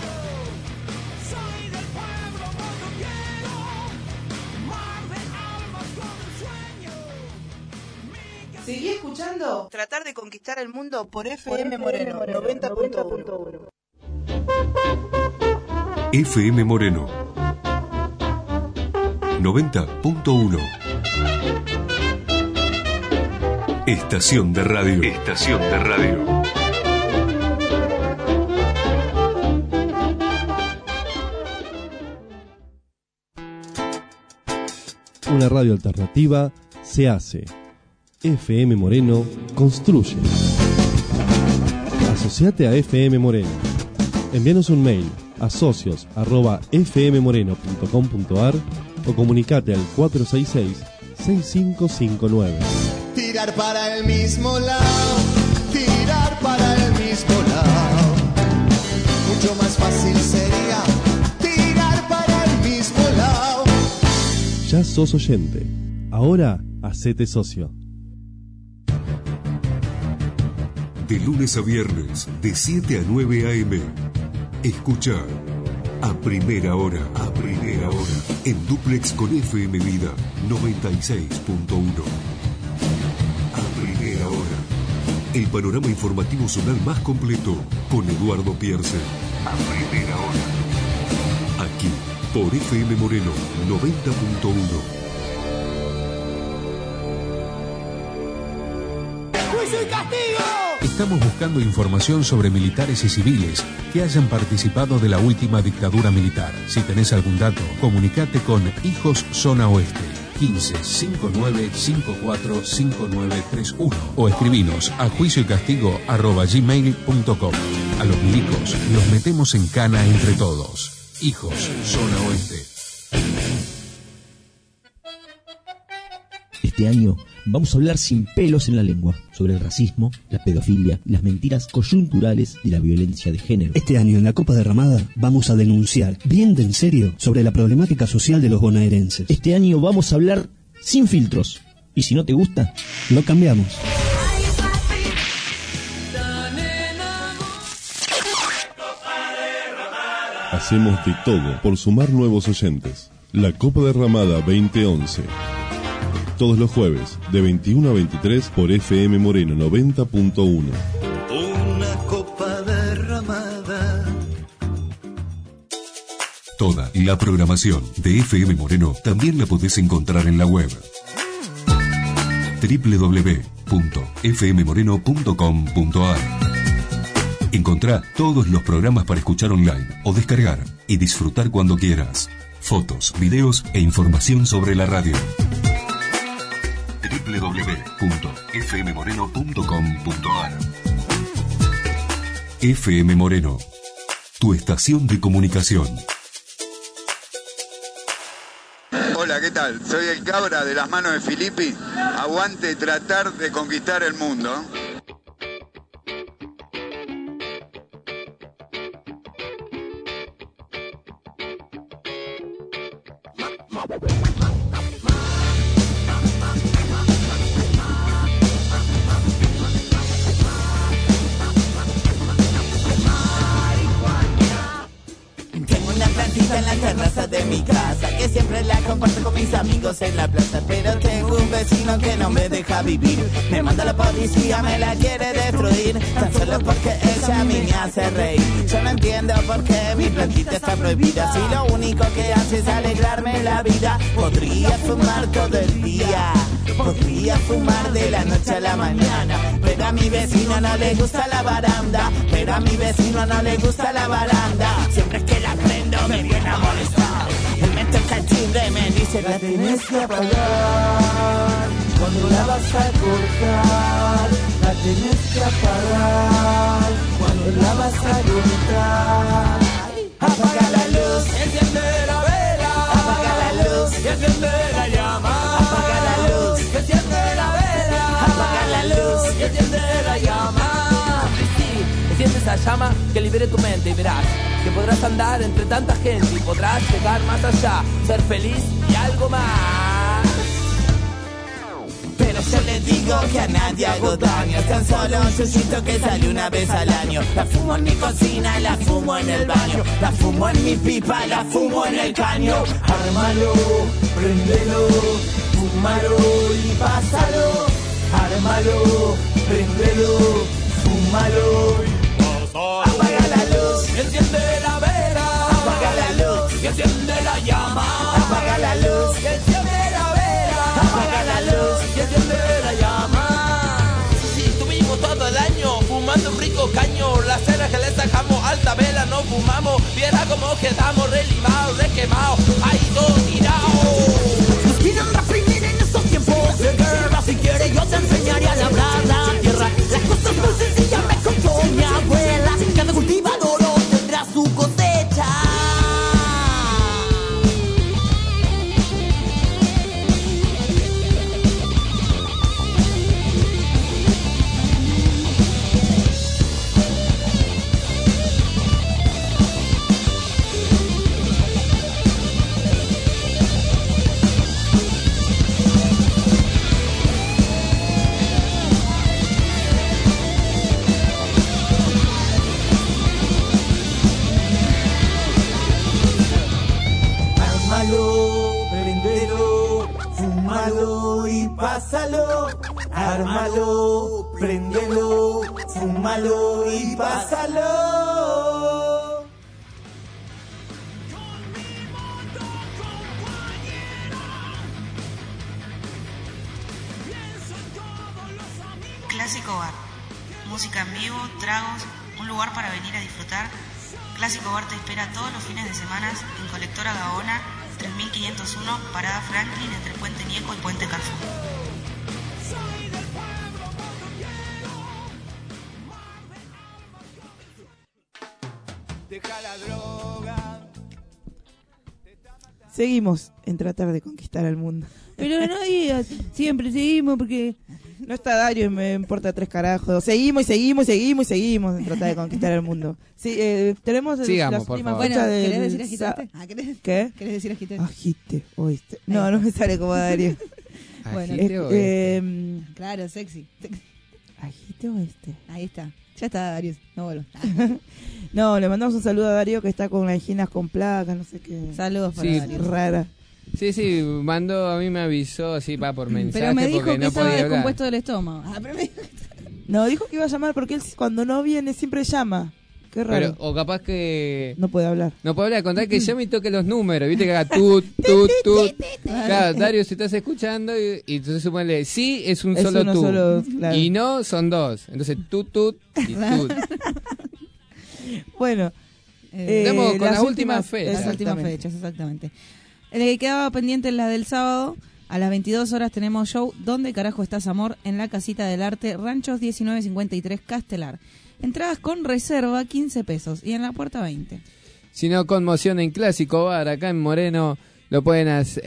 Seguí escuchando Tratar de Conquistar el Mundo por F M Moreno noventa punto uno. F M Moreno noventa punto uno. Estación de radio. Estación de radio. Una radio alternativa se hace. F M Moreno construye. Asociate a F M Moreno. Envíanos un mail a socios arroba f m moreno punto com punto a r o comunicate al cuatro seis seis, seis cinco cinco nueve. Tirar para el mismo lado, tirar para el mismo lado. Mucho más fácil sería tirar para el mismo lado. Ya sos oyente. Ahora hacete socio. De lunes a viernes, de siete a nueve a eme. Escucha a primera hora, a primera hora, en duplex con F M Vida noventa y seis punto uno. A primera hora, el panorama informativo zonal más completo con Eduardo Pierce. A primera hora, aquí por F M Moreno noventa punto uno. ¡Juicio y castigo! Estamos buscando información sobre militares y civiles que hayan participado de la última dictadura militar. Si tenés algún dato, comunicate con Hijos Zona Oeste quince cincuenta y nueve cincuenta y cuatro cincuenta y nueve treinta y uno o escribinos a juicio y castigo arroba gmail punto com. A los milicos los metemos en cana entre todos. Hijos Zona Oeste. Este año vamos a hablar sin pelos en la lengua sobre el racismo, la pedofilia y las mentiras coyunturales de la violencia de género. Este año en la Copa Derramada vamos a denunciar bien de en serio sobre la problemática social de los bonaerenses. Este año vamos a hablar sin filtros. Y si no te gusta, lo cambiamos. Hacemos de todo por sumar nuevos oyentes. La Copa Derramada veinte once. Todos los jueves, de veintiuno a veintitrés por F M Moreno noventa punto uno. Una copa derramada. Toda la programación de F M Moreno también la podés encontrar en la web doble u doble u doble u punto f m moreno punto com punto a r. Encontrá todos los programas para escuchar online o descargar y disfrutar cuando quieras. Fotos, videos e información sobre la radio. doble u doble u doble u punto f m moreno punto com punto a r. F M Moreno, tu estación de comunicación. Hola, ¿qué tal? Soy el Cabra de las manos de Filippi. Aguante tratar de conquistar el mundo. En la terraza de mi casa, que siempre la comparto con mis amigos en la plaza, pero tengo un vecino que no me deja vivir. Me manda la policía, me la quiere destruir, tan solo porque ella a mí me hace reír. Yo no entiendo por qué mi plantita está prohibida, si lo único que hace es alegrarme la vida. Podría fumar todo el día, podría fumar de la noche a la mañana, pero a mi vecino no le gusta la baranda, pero a mi vecino no le gusta la baranda. Siempre que la prendo me viene a molestar, él me toca el timbre y me dice: la tenés que apagar, cuando la vas a cortar, la tenés que apagar, cuando la vas a cortar. Apaga la luz, enciende la vela, apaga la luz, enciende la llama, apaga la luz, enciende la vela, apaga la luz, enciende la llama. Sí, enciende esa llama que libere tu mente y verás que podrás andar entre tanta gente y podrás llegar más allá, ser feliz y algo más. Pero yo le digo que a nadie hago daño, tan solo un chuchito que sale una vez al año. La fumo en mi cocina, la fumo en el baño, la fumo en mi pipa, la fumo en el caño. Ármalo, préndelo, fúmalo y pásalo. Ármalo, préndelo, fúmalo y pásalo. Apaga la luz, enciende la vela, apaga la luz, que enciende la llama, apaga la luz, que enciende la vela, apaga la luz, que enciende la llama. Sí, estuvimos todo el año fumando un rico caño, la cena que le sacamos alta vela no fumamos, viera cómo quedamos relimados, re quemados, ahí todo tirado. Nos quieren reprimir en estos tiempos de guerra, si quieres yo te enseñaré a labrar la tierra. Las cosas muy sencillas me contó mi abuela, cada cultivador tendrá su cosecha. Pásalo, ármalo, préndelo, fúmalo y pásalo. Clásico Bar. Música en vivo, tragos, un lugar para venir a disfrutar. Clásico Bar te espera todos los fines de semana en Colectora Gaona, tres mil quinientos uno, Parada Franklin, entre Puente Nieco y Puente Carrefour. Deja la droga. Seguimos en tratar de conquistar al mundo. Pero no digas, siempre seguimos porque... No está Dario y me importa tres carajos. Seguimos y seguimos y seguimos y seguimos en tratar de conquistar el mundo. Sí, eh, tenemos el, Sigamos, las por últimas favor. fechas Bueno, del ¿querés decir agitarte? sa- Ah, ¿querés, ¿Qué? ¿Querés decir agitarte? Agite, oíste. No, no me sale como Dario. Bueno, Agite Eh, o este. eh, Claro, sexy. agite oíste. Ahí está. Ya está, Darius. No vuelvo. No, le mandamos un saludo a Darío que está con anginas con placas, no sé qué. Saludos para Sí. Darius. Rara. Sí, sí, mandó, a mí me avisó así, va por mensaje Pero me dijo porque que no estaba podía hablar. descompuesto del estómago. Ah, pero me... No, dijo que iba a llamar porque él cuando no viene siempre llama. Qué raro. Pero, o capaz que... No puede hablar. No puedo hablar, contar que llame y toque los números, viste que haga tut, tut, tut. Claro, Dario, si estás escuchando, y, y entonces supone, sí es un Es solo uno tú. solo, claro. Y no son dos. Entonces tut, tut y tut. Bueno, Eh, Vamos con las las últimas últimas- fechas. Las últimas Exactamente. fechas, exactamente. El que quedaba pendiente es la del sábado. A las veintidós horas tenemos show ¿Dónde carajo estás, amor? En la Casita del Arte, Ranchos diecinueve cincuenta y tres, Castelar. Entradas con reserva, quince pesos. Y en la puerta, veinte. Si no, conmoción en Clásico Bar, acá en Moreno, lo pueden hacer,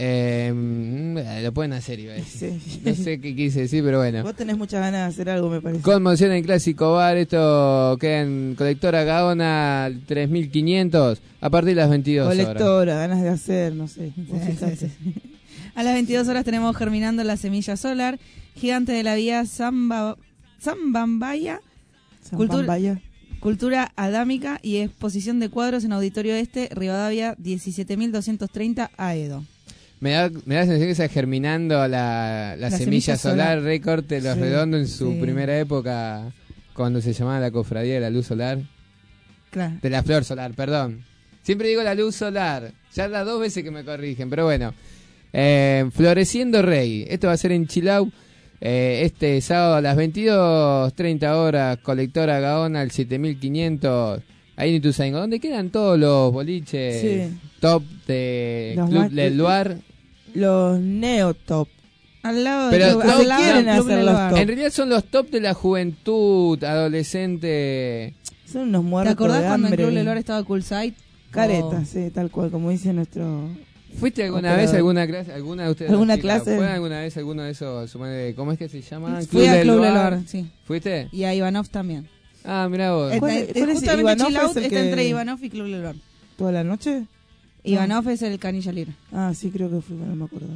eh, lo pueden hacer, iba a decir. Sí. No sé qué quise decir, pero bueno. Vos tenés muchas ganas de hacer algo, me parece. Conmoción en Clásico Bar, esto queda en Colectora Gaona tres mil quinientos a partir de las veintidós horas. Colectora, ganas de hacer, no sé. Vos Sí, fijate. sí, sí. A las veintidós horas tenemos Germinando la Semilla Solar, Gigante de la Vía Zamba, Zambambaya, Cultura, Zambambaya. Cultura Adámica y exposición de cuadros en Auditorio Este, Rivadavia diecisiete mil doscientos treinta, Aedo. Me da, me da la sensación que está germinando la, la, La semilla semilla solar, solar. recorte Los Sí, Redondos en su sí. primera época, cuando se llamaba la Cofradía de la Luz Solar. Claro. De la Flor Solar, perdón. Siempre digo la Luz Solar. Ya las dos veces que me corrigen, pero bueno. Eh, Floreciendo Rey. Esto va a ser en Chilau. Eh, este sábado a las veintidós treinta horas. Colectora Gaona al siete mil quinientos. Ahí en Ituzaingó. ¿Dónde quedan todos los boliches Sí. top de Los Club más- Leluar? Los neotop. Al lado Pero de no, al lado quieren del Club hacer los Leluar. top. En realidad son los top de la juventud, adolescente. Son unos ¿Te muertos acordás de cuando en hambre. Club Leluar estaba Coolside? Careta, Oh. sí, tal cual, como dice nuestro... ¿Fuiste alguna Operador. vez a alguna clase? ¿Alguna de ustedes? ¿Alguna las chicas, clase? ¿Fue alguna vez alguno de esos? suponete, ¿Cómo es que se llama? Fui a Club Leluar? Leluar, sí. ¿Fuiste? Y a Ivanov también. Ah, mirá vos. Está- ¿Cuál- eh, cuál es justamente Ivanov? Chill Out ¿Es el está que- entre Ivanov y Club Leluar. ¿Toda la noche? Ivanov es el canilla libre. Ah, sí, creo que fui, pero no me acuerdo.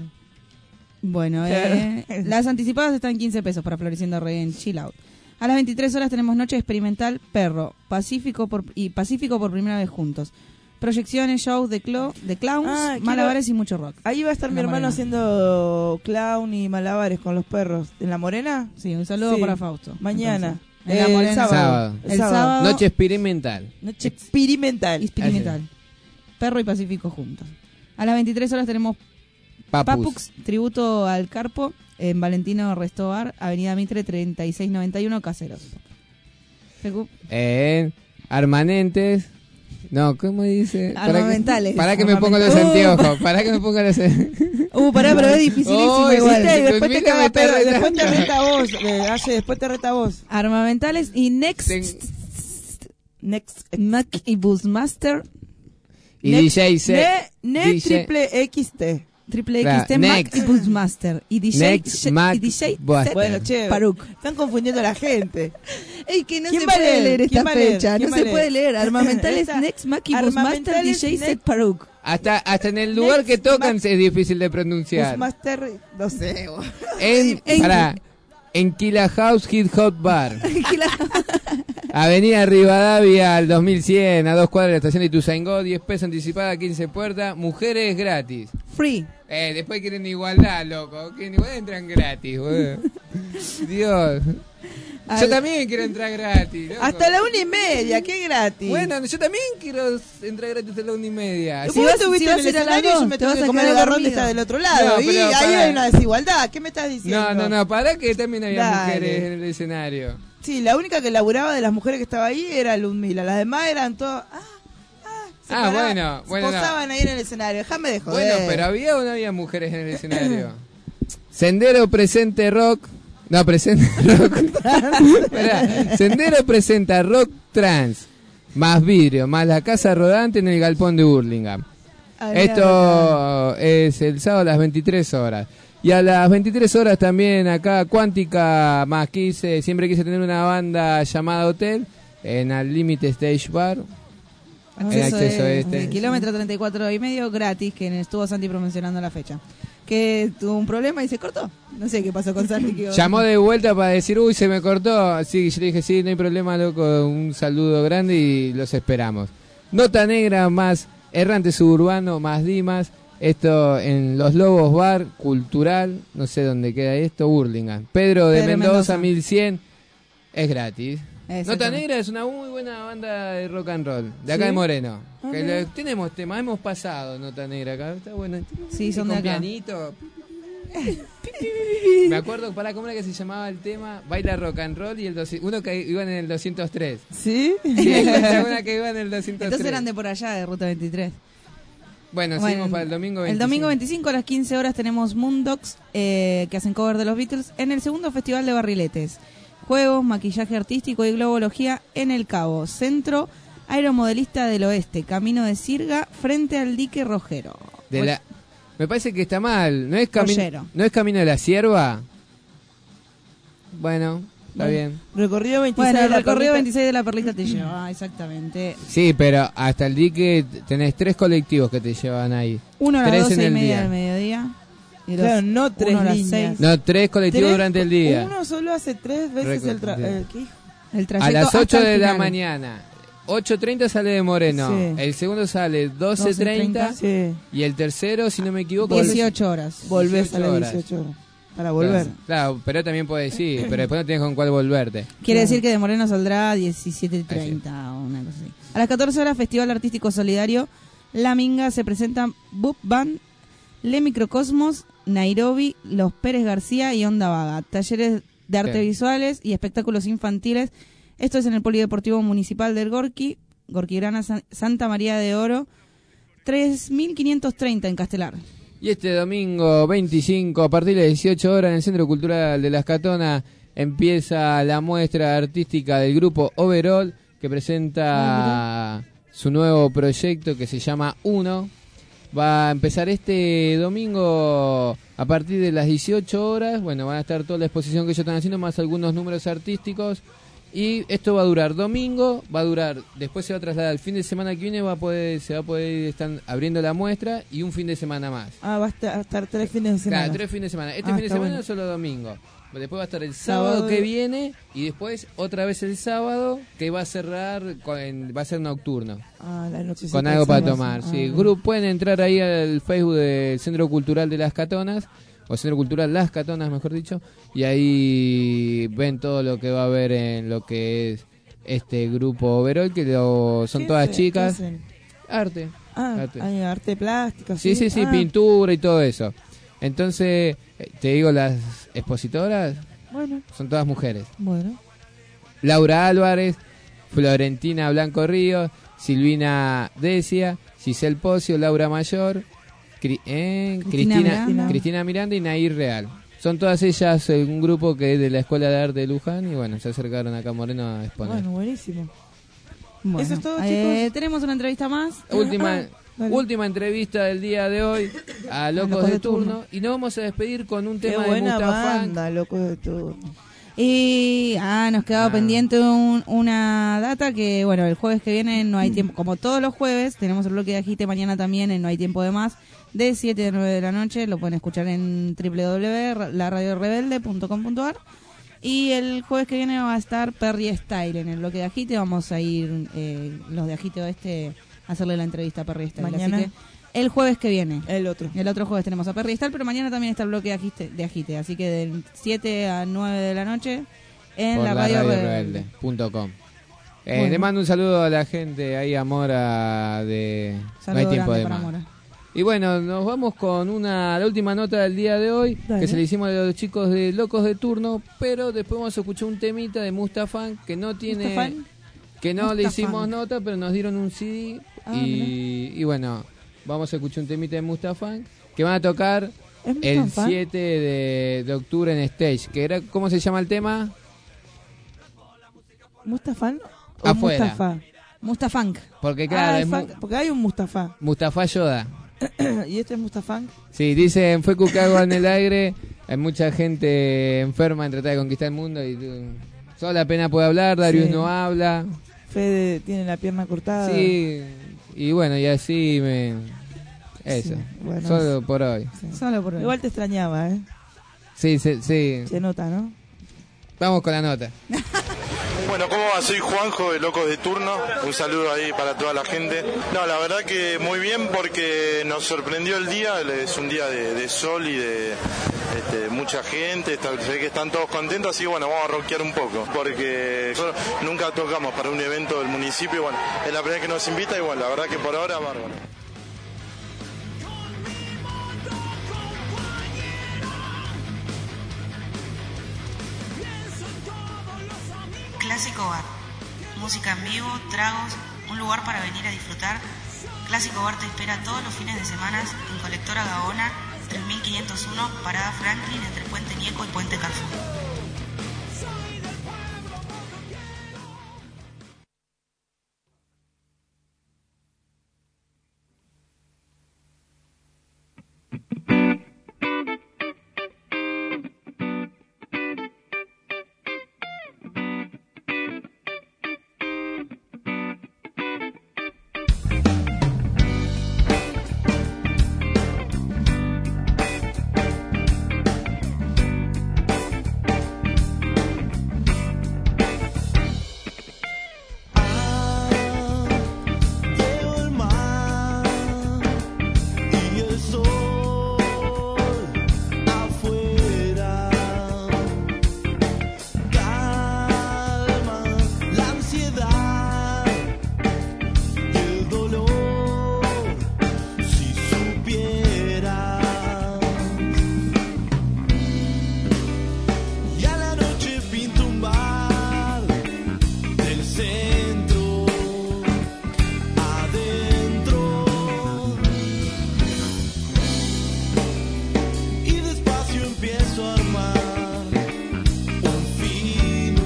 Bueno, eh, las anticipadas están quince pesos para Floreciendo Rey en Chill Out. A las veintitrés horas tenemos Noche Experimental Perro, Pacífico por, y Pacífico por primera vez juntos. Proyecciones, shows de, clo, de clowns, Ah, quiero- malabares y mucho rock. Ahí va a estar En mi La hermano Morena. haciendo clown y malabares con los perros. ¿En La Morena? Sí, un saludo Sí. para Fausto. Mañana. Entonces, en La El Morena. sábado. Sábado. El El sábado. sábado. Noche experimental. Noche experimental. Experimental. Perro y Pacífico juntos. A las veintitrés horas tenemos Papus. Papux, tributo al Carpo, en Valentino Restobar, Avenida Mitre treinta y seis noventa y uno, Caseros. Fecu. En Armanentes. No, ¿cómo dice? Armamentales. Para que me ponga los Armamentales. anteojos. Para que me ponga los Uh, pará, pero es dificilísimo Oh, igual. ¿Viste? Y después te, Mira, caga me está pedo, después te retando. reta a vos. eh, Aye, después te reta a vos. Armamentales y Next, Ten- Next. Mac y Busmaster, Y Next- D J C. Ne, ne D J triple X T. Triple Claro, X T, Mac Next. y Busmaster. Y D J, Next, Sh- Mac, y D J Buster. Bueno, che, Paruk. están confundiendo a la gente. Ey, que no ¿Quién se va a puede leer? leer esta ¿Quién va a leer? fecha. ¿Quién No va a se leer? puede leer. Armamentales, Esta- Next, Mac y Busmaster, D Armamentales, J Next- Set Paruk. Hasta, hasta en el lugar que tocan Mac- es difícil de pronunciar. Busmaster, no sé. vos. En, En- pará, en Killa House Hit Hot Bar. Avenida Rivadavia al dos mil cien, a dos cuadras de la estación de Ituzaingó, diez pesos anticipada, quince puertas, mujeres gratis. Free. Eh, después quieren igualdad, loco. Quieren igualdad, entran gratis, boludo. Dios. Yo también quiero entrar gratis. Loco. Hasta la una y media, qué gratis. Bueno, yo también quiero entrar gratis hasta la una y media. Si vos estuviste en el escenario, yo me tengo que comer el garrón de estar del otro lado. No, y pero ahí para- hay una desigualdad. ¿Qué me estás diciendo? No, no, no, para que también había Dale. mujeres en el escenario. Sí, la única que laburaba de las mujeres que estaba ahí era Ludmila. Las demás eran todas. Ah, se Ah, paraban, bueno, se bueno, no. posaban ahí en el escenario. Déjame de joder. Bueno, pero había o no había mujeres en el escenario. Sendero presente rock. No, presente rock. Esperá, Sendero presenta rock trans. Más vidrio, más la casa rodante en el galpón de Hurlingham. Ah, Esto es el sábado a las veintitrés horas. Y a las veintitrés horas también acá Cuántica más quise, siempre quise tener una banda llamada Hotel en al Límite Stage Bar. En Acceso, acceso de, este. de kilómetro treinta y cuatro y medio gratis, que estuvo Santi promocionando la fecha. Que tuvo un problema y se cortó. No sé qué pasó con Santi. Que Llamó de vuelta para decir, uy, se me cortó. Sí, yo le dije, sí, no hay problema, loco. Un saludo grande y los esperamos. Nota Negra más Errante Suburbano más Dimas. Esto en Los Lobos Bar Cultural. No sé dónde queda esto. Hurlingham. Pedro de Pedro Mendoza, Mendoza. mil cien. Es gratis. Exacto. Nota Negra es una muy buena banda de rock and roll. De acá ¿Sí? de Moreno. Ah, Que mira. le- tenemos temas, hemos pasado Nota Negra acá. Está bueno. Sí, son Y de con acá. pianito. Me acuerdo, para cómo era que se llamaba el tema, Baila Rock and Roll y el doce- uno que iba en el doscientos tres. ¿Sí? Sí, esa una que iba en el doscientos tres. Entonces eran de por allá, de Ruta veintitrés. Bueno, Bueno, seguimos para el domingo El veinticinco. domingo veinticinco a las quince horas tenemos Moondogs, eh, que hacen cover de los Beatles, en el segundo Festival de Barriletes. Juegos, maquillaje artístico y globología en El Cabo. Centro Aeromodelista del Oeste, Camino de Sirga, frente al dique Rojero. De la... Me parece que está mal. ¿No es, cami... Rollero. ¿No es Camino de la Sierva? Bueno, está Bueno. bien. Recorrido veintiséis Bueno, de el la recorrido Perlita. veintiséis de la Perlita te lleva, ah, exactamente. Sí, pero hasta el dique tenés tres colectivos que te llevan ahí. Uno a las tres doce en y el media día. del mediodía. Y los- Claro, no tres uno a las líneas. seis. No, tres colectivos Tres- durante el día. Uno solo hace tres veces el tra- Reco- eh, ¿qué hijo? El A trayecto las ocho hasta de el la final. mañana. ocho treinta sale de Moreno. Sí. El segundo sale doce treinta. Sí. Y el tercero, si no me equivoco, dieciocho horas. Volvés a dieciocho las horas. dieciocho horas. Para volver. Claro, claro, pero también puedes decir, pero después no tienes con cuál volverte. Quiere decir que de Moreno saldrá diecisiete treinta o una cosa así. A las catorce horas, Festival Artístico Solidario. La Minga se presentan Boop Band, Le Microcosmos, Nairobi, Los Pérez García y Onda Vaga. Talleres de arte Bien. visuales y espectáculos infantiles. Esto es en el Polideportivo Municipal del Gorqui, Gorqui Grana, San- Santa María de Oro, tres mil quinientos treinta en Castelar. Y este domingo veinticinco, a partir de las dieciocho horas, en el Centro Cultural de Las Catonas, empieza la muestra artística del grupo Overall, que presenta su nuevo proyecto que se llama Uno. Va a empezar este domingo a partir de las dieciocho horas. Bueno, van a estar toda la exposición que ellos están haciendo, más algunos números artísticos. Y esto va a durar domingo, va a durar, después se va a trasladar el fin de semana que viene, va a poder, se va a poder ir, están abriendo la muestra y un fin de semana más. Ah, va a estar, a estar tres fines de semana. Claro, tres fines de semana. Este Ah, fin de está semana bueno. es solo domingo. Después va a estar el sábado, Sábado. que viene y después otra vez el sábado que va a cerrar, con, va a ser nocturno. Ah, la nochecita Con del algo para sábado. tomar. Ah, Sí, bien. grupo, pueden entrar ahí al Facebook del Centro Cultural de Las Catonas, o Centro Cultural Las Catonas, mejor dicho, y ahí ven todo lo que va a haber en lo que es este grupo Overall, que lo, son ¿Qué todas hacen? chicas. ¿Qué hacen? Arte. Ah, Arte. hay arte plástica. Sí, sí, sí, Ah, pintura y todo eso. Entonces, eh, te digo, las expositoras Bueno, son todas mujeres. bueno. Laura Álvarez, Florentina Blanco Ríos, Silvina Decia, Giselle Pocio, Laura Mayor, Cri- eh, Cristina Cristina, Miranda. Cristina Miranda y Nair Real. Son todas ellas eh, un grupo que es de la Escuela de Arte de Luján y bueno, se acercaron acá a Moreno a exponer. Bueno, buenísimo. Bueno, Eso es todo, eh, chicos. tenemos una entrevista más. Última, Ah, dale. última entrevista del día de hoy a Locos, Locos de, de turno. Turno. Y nos vamos a despedir con un Qué tema de buena Mustafa. banda, loco de todo. Y ah, nos quedaba Ah. pendiente un- una data que, bueno, el jueves que viene no hay tiempo, como todos los jueves, tenemos el bloque de agite mañana también en No hay tiempo de más, de siete a nueve de la noche, lo pueden escuchar en doble u doble u doble u punto la radio rebelde punto com punto a r. Y el jueves que viene va a estar Perry Style en el bloque de agite, vamos a ir eh, los de agite oeste a hacerle la entrevista a Perry Style. Mañana. Así que el jueves que viene. El otro. El otro jueves tenemos a Perry Style, pero mañana también está el bloque de agite, de agite así que de siete a nueve de la noche en por la la radio, radio rebelde. rebelde punto com. Eh, Bueno. Le mando un saludo a la gente ahí a Mora de No hay Saludo tiempo grande de para más. Mora. Y bueno, nos vamos con una la última nota del día de hoy, Dale. que se le hicimos a los chicos de Locos de Turno, pero después vamos a escuchar un temita de Mustafán que no tiene ¿Mustafán? que no le Mustafán. hicimos nota, pero nos dieron un C D Ah, y, y bueno, vamos a escuchar un temita de Mustafán que van a tocar ¿Es el Mustafán? siete de, de octubre en Stage, que era ¿cómo se llama el tema? ¿Mustafán o Afuera. Mustafa? Mustafán. Porque claro, Ah, es es Mu- funk, porque hay un Mustafa. Mustafa Yoda. ¿Y este es Mustafán? Sí, dicen, fue Cucago en el aire, hay mucha gente enferma en tratar de conquistar el mundo y uh, solo la pena puede hablar, Darius Sí. no habla. Fede tiene la pierna cortada. Sí, y bueno, y así me... Eso, Sí, bueno, solo por hoy. Solo por hoy. Igual te extrañaba, ¿eh? Sí, sí, sí. Se nota, ¿no? Vamos con la nota. Bueno, ¿cómo va? Soy Juanjo de Locos de Turno. Un saludo ahí para toda la gente. No, la verdad que muy bien porque nos sorprendió el día. Es un día de, de sol y de este, mucha gente. Está, se ve que están todos contentos, así que bueno, vamos a rockear un poco. Porque nosotros nunca tocamos para un evento del municipio. Bueno, es la primera vez que nos invita y bueno, la verdad que por ahora, bárbaro. Clásico Bar. Música en vivo, tragos, un lugar para venir a disfrutar. Clásico Bar te espera todos los fines de semana en Colectora Gaona, tres mil quinientos uno, Parada Franklin, entre Puente Nieco y Puente Carrefour. Veo el mar y el sol afuera. Calma la ansiedad y el dolor si supieras. Y a la noche pinto un bar del centro adentro y despacio empiezo a armar un fino.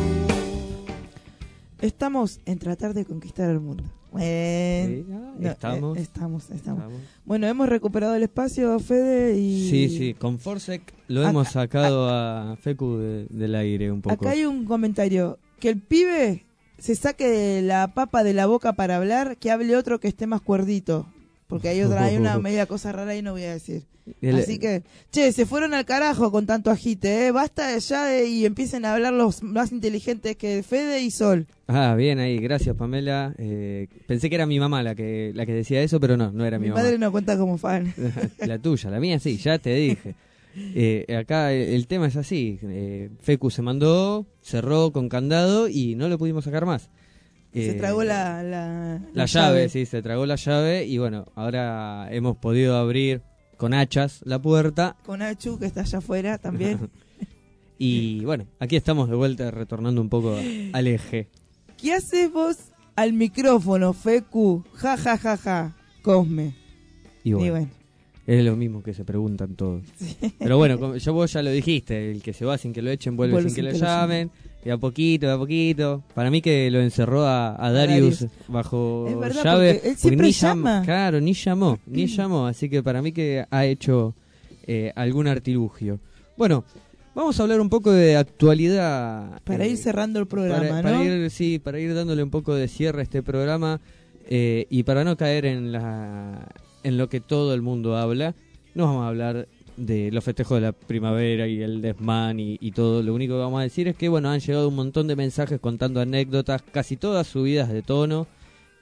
Estamos en tratar de conquistar el mundo. Bueno, Sí, ah, no, estamos. eh, estamos, estamos. Estamos. Bueno, hemos recuperado el espacio, Fede, y... Sí, sí, con Forsec lo Acá- hemos sacado a Fecu de- del aire un poco. Acá hay un comentario. Que el pibe se saque de la papa de la boca para hablar, que hable otro que esté más cuerdito. Porque hay otra, hay una media cosa rara y no voy a decir. El- Así que, che, se fueron al carajo con tanto agite, ¿eh? Basta ya de, y empiecen a hablar los más inteligentes que Fede y Sol. Ah, bien ahí, gracias Pamela. Eh, pensé que era mi mamá la que la que decía eso, pero no, no era mi, Mi mamá. madre no cuenta como fan. La tuya, la mía sí, ya te dije. Eh, acá el, el tema es así, eh, Fecu se mandó, cerró con candado y no lo pudimos sacar más. Se Eh, tragó la, la, La llave, sí, se tragó la llave y bueno, ahora hemos podido abrir con hachas la puerta Con Achu, que está allá afuera también. y bueno, aquí estamos de vuelta retornando un poco al eje. ¿Qué haces vos al micrófono, Fecu? Ja, ja, ja, ja. Cosme. Y bueno, Y bueno. es lo mismo que se preguntan todos. Pero bueno, como ya vos ya lo dijiste, el que se va sin que lo echen vuelve, Vuelve sin que sin lo que lo llamen. De a poquito, de a poquito. Para mí que lo encerró a, a Darius, Darius. bajo Es verdad, llave. porque él siempre ni llama. Claro, ni llamó, ni llamó. Así que para mí que ha hecho eh, algún artilugio. Bueno, vamos a hablar un poco de actualidad. Para eh, ir cerrando el programa, para, ¿no? para ir, sí, para ir dándole un poco de cierre a este programa eh, y para no caer en la en lo que todo el mundo habla, no vamos a hablar de los festejos de la primavera y el desmán y, y todo. Lo único que vamos a decir es que bueno, han llegado un montón de mensajes contando anécdotas, casi todas subidas de tono,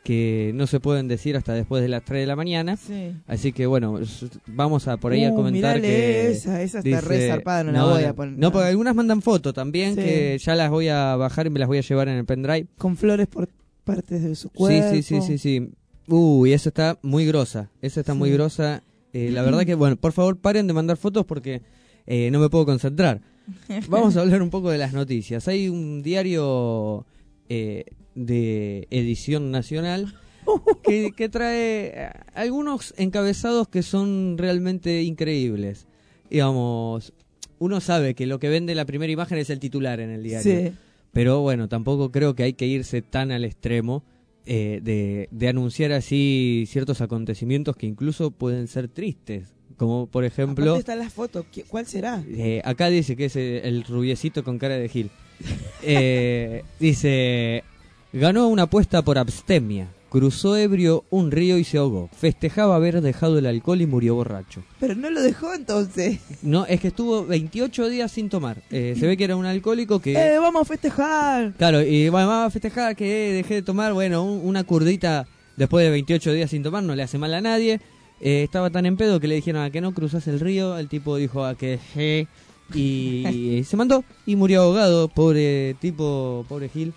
que no se pueden decir hasta después de las tres de la mañana. Sí. Así que bueno, s- vamos a por ahí a Uh, comentar mirale que... esa, esa está re zarpada, no la voy a poner. No, porque algunas mandan fotos también, Sí. que ya las voy a bajar y me las voy a llevar en el pendrive. Con flores por partes de su Sí, cuerpo. sí, sí, sí, sí. Uy, esa está muy grosa. Esa está Sí. muy grosa. Eh, la verdad que, bueno, por favor paren de mandar fotos porque eh, no me puedo concentrar. Vamos a hablar un poco de las noticias. Hay un diario eh, de edición nacional que, que trae eh, algunos encabezados que son realmente increíbles. Digamos, uno sabe que lo que vende la primera imagen es el titular en el diario. Sí. Pero bueno, tampoco creo que hay que irse tan al extremo eh, de, de anunciar así ciertos acontecimientos que incluso pueden ser tristes. Como por ejemplo, Aparte está la foto, ¿qué- ¿cuál será? eh, acá dice que es el, el rubiecito con cara de Gil. Eh, dice, ganó una apuesta por abstemia, cruzó ebrio un río y se ahogó. Festejaba haber dejado el alcohol y murió borracho. Pero no lo dejó entonces. No, es que estuvo veintiocho días sin tomar. Eh, se ve que era un alcohólico que... ¡Eh, vamos a festejar! Claro, y bueno, vamos a festejar que eh, dejé de tomar, bueno, un- una curdita después de veintiocho días sin tomar no le hace mal a nadie. Eh, estaba tan en pedo que le dijeron a que no cruzas el río, el tipo dijo a que je, y, y se mandó y murió ahogado, pobre tipo, pobre Gil,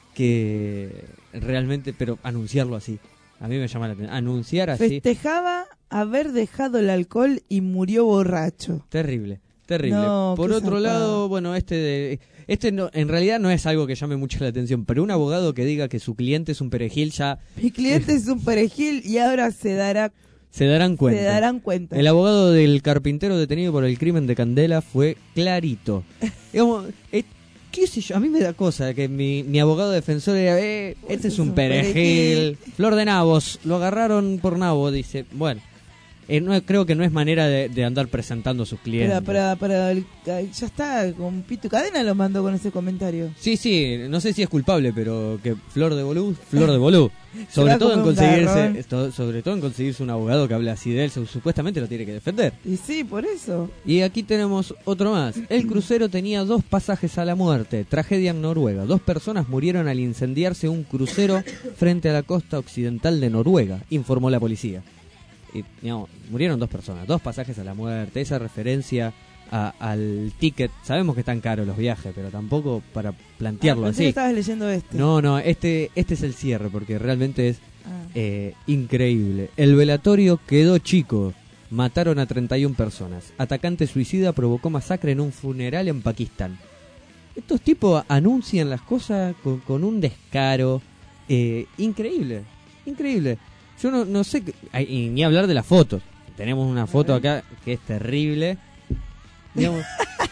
que realmente, pero anunciarlo así, a mí me llama la atención, anunciar así, Festejaba haber dejado el alcohol y murió borracho. terrible. Terrible. No, Por qué otro zarpado. lado, bueno, este de, este no, en realidad no es algo que llame mucho la atención, pero un abogado que diga que su cliente es un perejil ya Mi cliente es un perejil y ahora se dará se darán cuenta. se darán cuenta. El abogado del carpintero detenido por el crimen de Candela fue clarito. Digamos, eh, qué sé yo, a mí me da cosa que mi, mi abogado defensor diga, eh, este es un perejil, flor de nabos, lo agarraron por nabo, dice, bueno. Eh, no, creo que no es manera de, de andar presentando a sus clientes. Para, para, para el- ya está, con pito y cadena lo mandó con ese comentario. Sí, sí, no sé si es culpable, pero que Flor de Bolú, Flor de Bolú. Sobre va a todo en comer un conseguirse, garrón. esto- sobre todo en conseguirse un abogado que hable así de él, su- supuestamente lo tiene que defender. Y sí, por eso. Y aquí tenemos otro más. El crucero tenía dos pasajes a la muerte. Tragedia en Noruega. Dos personas murieron al incendiarse un crucero frente a la costa occidental de Noruega, informó la policía. Y, digamos, murieron dos personas, dos pasajes a la muerte. Esa referencia a- al ticket. Sabemos que están caros los viajes, pero tampoco para plantearlo Ah, pensé que así. estabas leyendo este. No, no, este, este es el cierre porque realmente es Ah. eh, increíble. El velatorio quedó chico. Mataron a treinta y una personas. Atacante suicida provocó masacre en un funeral en Pakistán. Estos tipos anuncian las cosas con, con un descaro eh, increíble. Increíble. Yo no, no sé, qué- ay, y ni hablar de las fotos. Tenemos una foto acá que es terrible. Digamos,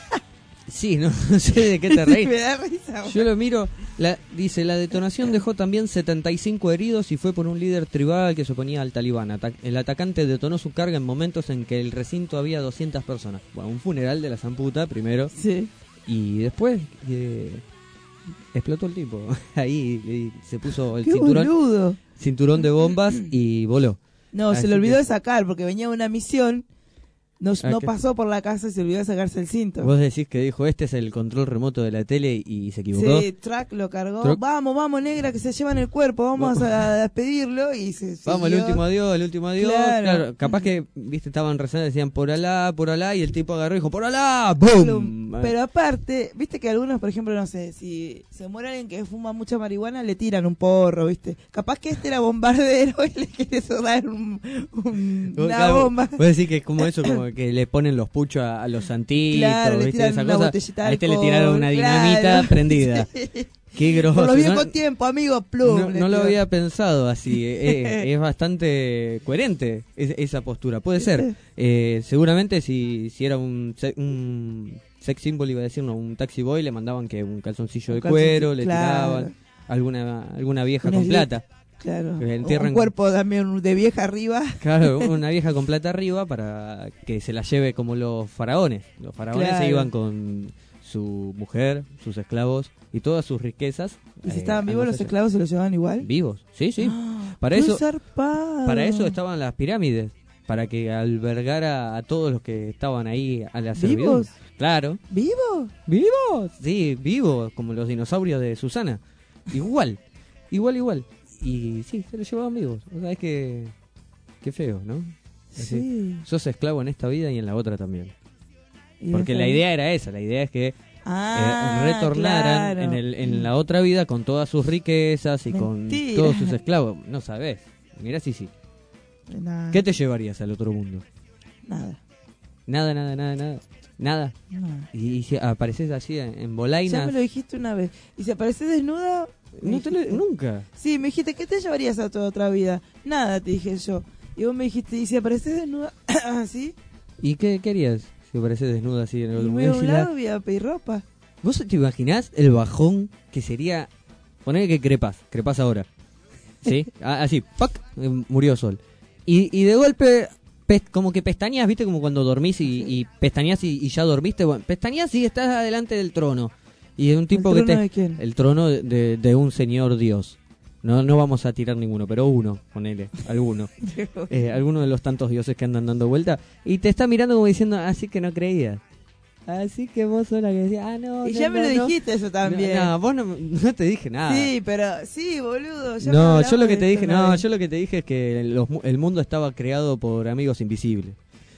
sí, no, no sé de qué te reís. Me da risa. Yo lo miro, la, dice, la detonación dejó también setenta y cinco heridos y fue por un líder tribal que se oponía al talibán. Ata- el atacante detonó su carga en momentos en que el recinto había doscientas personas. Bueno, un funeral de la zamputa primero. Sí. Y después eh, explotó el tipo. Ahí y se puso el ¡Qué cinturón, boludo! cinturón de bombas y voló. No, Así se le olvidó que- de sacar porque venía una misión. No, Ah, no ¿qué? pasó por la casa y se olvidó de sacarse el cinto. Vos decís que dijo, este es el control remoto de la tele y se equivocó. Sí, Track lo cargó. Truck. Vamos, vamos, negra, que se llevan el cuerpo. Vamos a despedirlo y se Vamos, el siguió. último adiós, el último adiós. Claro. Claro. Capaz que, viste, estaban rezando, decían por Alá, por Alá, y el tipo agarró y dijo, por Alá, ¡boom! Pero aparte, viste que algunos, por ejemplo, no sé, si se muere alguien que fuma mucha marihuana, le tiran un porro, viste. Capaz que este era bombardero y le quiere dar un, un- Vos, una claro, bomba. vos decís que es como eso, como que le ponen los puchos a, a los santitos, Claro, le ¿viste? tiran Esa una cosa. botellita de A este le alcohol, tiraron una dinamita claro. prendida. Sí. Qué grosso. Por los ¿no? viejos tiempos, amigo, plum. No, le no lo tiró. había pensado así. eh, eh, es bastante coherente es- esa postura. Puede ser. Eh, seguramente si, si era un, se- un sex symbol, iba a decir, no, un taxi boy, le mandaban que un calzoncillo Un de cuero, calzoncillo, le claro. tiraban alguna alguna vieja Un con slip. plata. Claro. Que entierran- Un cuerpo también de vieja arriba. Claro, una vieja con plata arriba para que se la lleve como los faraones. Los faraones Claro. se iban con su mujer, sus esclavos y todas sus riquezas. ¿Y si eh, estaban al vivos más los allá. esclavos se los llevaban igual? Vivos, sí, sí. Para ¡Qué eso, zarpado! para eso estaban las pirámides, para que albergara a todos los que estaban ahí a la servidumbre. ¿Vivos? Claro. ¿Vivos? ¿Vivos? Sí, vivos, como los dinosaurios de Susana. Igual, igual, igual. y sí, se lo llevaba amigos. O sea, es que... Qué feo, ¿no? Así, Sí. sos esclavo en esta vida y en la otra también. Y Porque esa la vida- idea era esa, la idea es que Ah, eh, retornaran claro. en, el, en la otra vida con todas sus riquezas y Mentira. con todos sus esclavos. No sabés. Mirá si sí. Nada. ¿Qué te llevarías al otro mundo? Nada. Nada, nada, nada, nada. Nada. Nada. Y, y si apareces así en, en Ya bolainas. me lo dijiste una vez. Y si apareces desnuda... me No te lo- dijiste- nunca. Sí, me dijiste, ¿qué te llevarías a tu otra vida? Nada, te dije yo. Y vos me dijiste, ¿y si apareces desnuda? ¿Así? ¿Y qué, qué harías si apareces desnuda así en el Y otro voy a mundo? un Y la- lado y voy a pedir ropa. ¿Vos te imaginás el bajón que sería... Poner que crepás, crepás ahora. ¿Sí? A- Así, ¡pac! eh, Murió Sol. Y, y de golpe, pe- como que pestañas, ¿viste? Como cuando dormís y, y pestañas y, y ya dormiste. Bueno, pestañas y estás adelante del trono. Y de un tipo que trono te... de quién? El trono de, de- de un señor Dios. No, no vamos a tirar ninguno, pero uno, ponele, alguno. Eh, alguno de los tantos dioses que andan dando vuelta. Y te está mirando como diciendo, así que no creías. Así que vos sos la que decía, ah, no, Y no, ya me no, lo no". dijiste eso también. No, no, vos no, no te dije nada. Sí, pero... Sí, boludo. ya me No, hablamos yo lo que de te esto dije, una no, vez. yo lo que te dije es que los mu- el mundo estaba creado por amigos invisibles.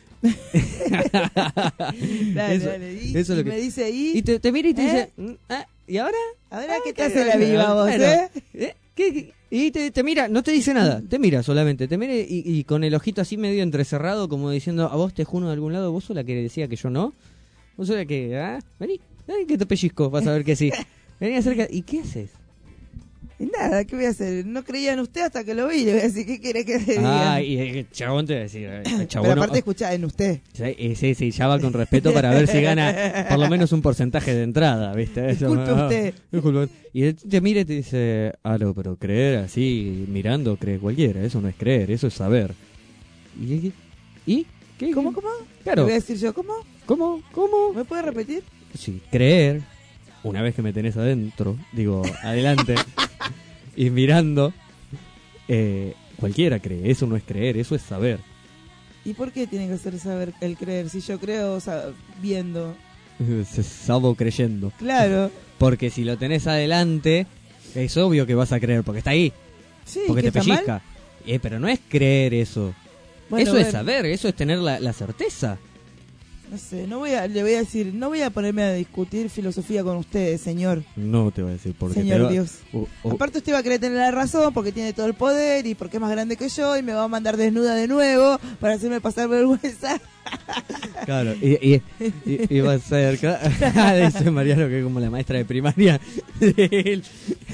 Dale, Eso- dale. Y, eso es lo y que- me dice, ¿y? Y te, te mira y te ¿Eh? dice, "Mm, ah, ¿y ahora? ¿Ahora qué te ¿qué- hace la viva vos, bueno, eh? ¿eh? ¿Qué- qué? Y te, te mira, no te dice nada, te mira solamente, te mira y, y con el ojito así medio entrecerrado, como diciendo, a vos te juro de algún lado, vos sos la que decía que yo no, vos sos la que, ah, vení, vení que te pellizco, vas a ver que sí. Vení acerca, ¿y qué haces? Y nada, ¿qué voy a hacer? No creía en usted hasta que lo vi. Le voy a decir, ¿qué quiere que le diga? Ah, y el chabón te va a decir, eh, el Pero chabón no- aparte escuchá en usted. Sí, eh, sí, sí, ya va con respeto para ver si gana por lo menos un porcentaje de entrada, ¿viste? Eso, Disculpe ah, usted. disculpe. Y él te mira y te dice, ah, no, pero creer así, mirando, cree cualquiera, eso no es creer, eso es saber. ¿Y? ¿Y? ¿Qué? ¿Cómo, cómo? Claro. Le voy a decir yo, ¿cómo? ¿Cómo? ¿Cómo? ¿Me puede repetir? Sí, creer, una vez que me tenés adentro, digo, adelante, y mirando, eh, cualquiera cree, eso no es creer, eso es saber. ¿Y por qué tiene que ser saber el creer? Si yo creo sa- viendo. Se sabo creyendo. Claro. Porque si lo tenés adelante, es obvio que vas a creer, porque está ahí. Sí, porque ¿qué te está mal? pellizca. Eh, pero no es creer eso. Bueno, eso es bueno. saber, eso es tener la, la certeza. No sé, no voy a, le voy a decir, no voy a ponerme a discutir filosofía con ustedes, señor. No te voy a decir porque Señor te va- Dios. Uh, uh, Aparte usted va a querer tener la razón porque tiene todo el poder y porque es más grande que yo y me va a mandar desnuda de nuevo para hacerme pasar vergüenza. claro, y, y, y- y va a ser, claro, dice Mariano que es como la maestra de primaria de él.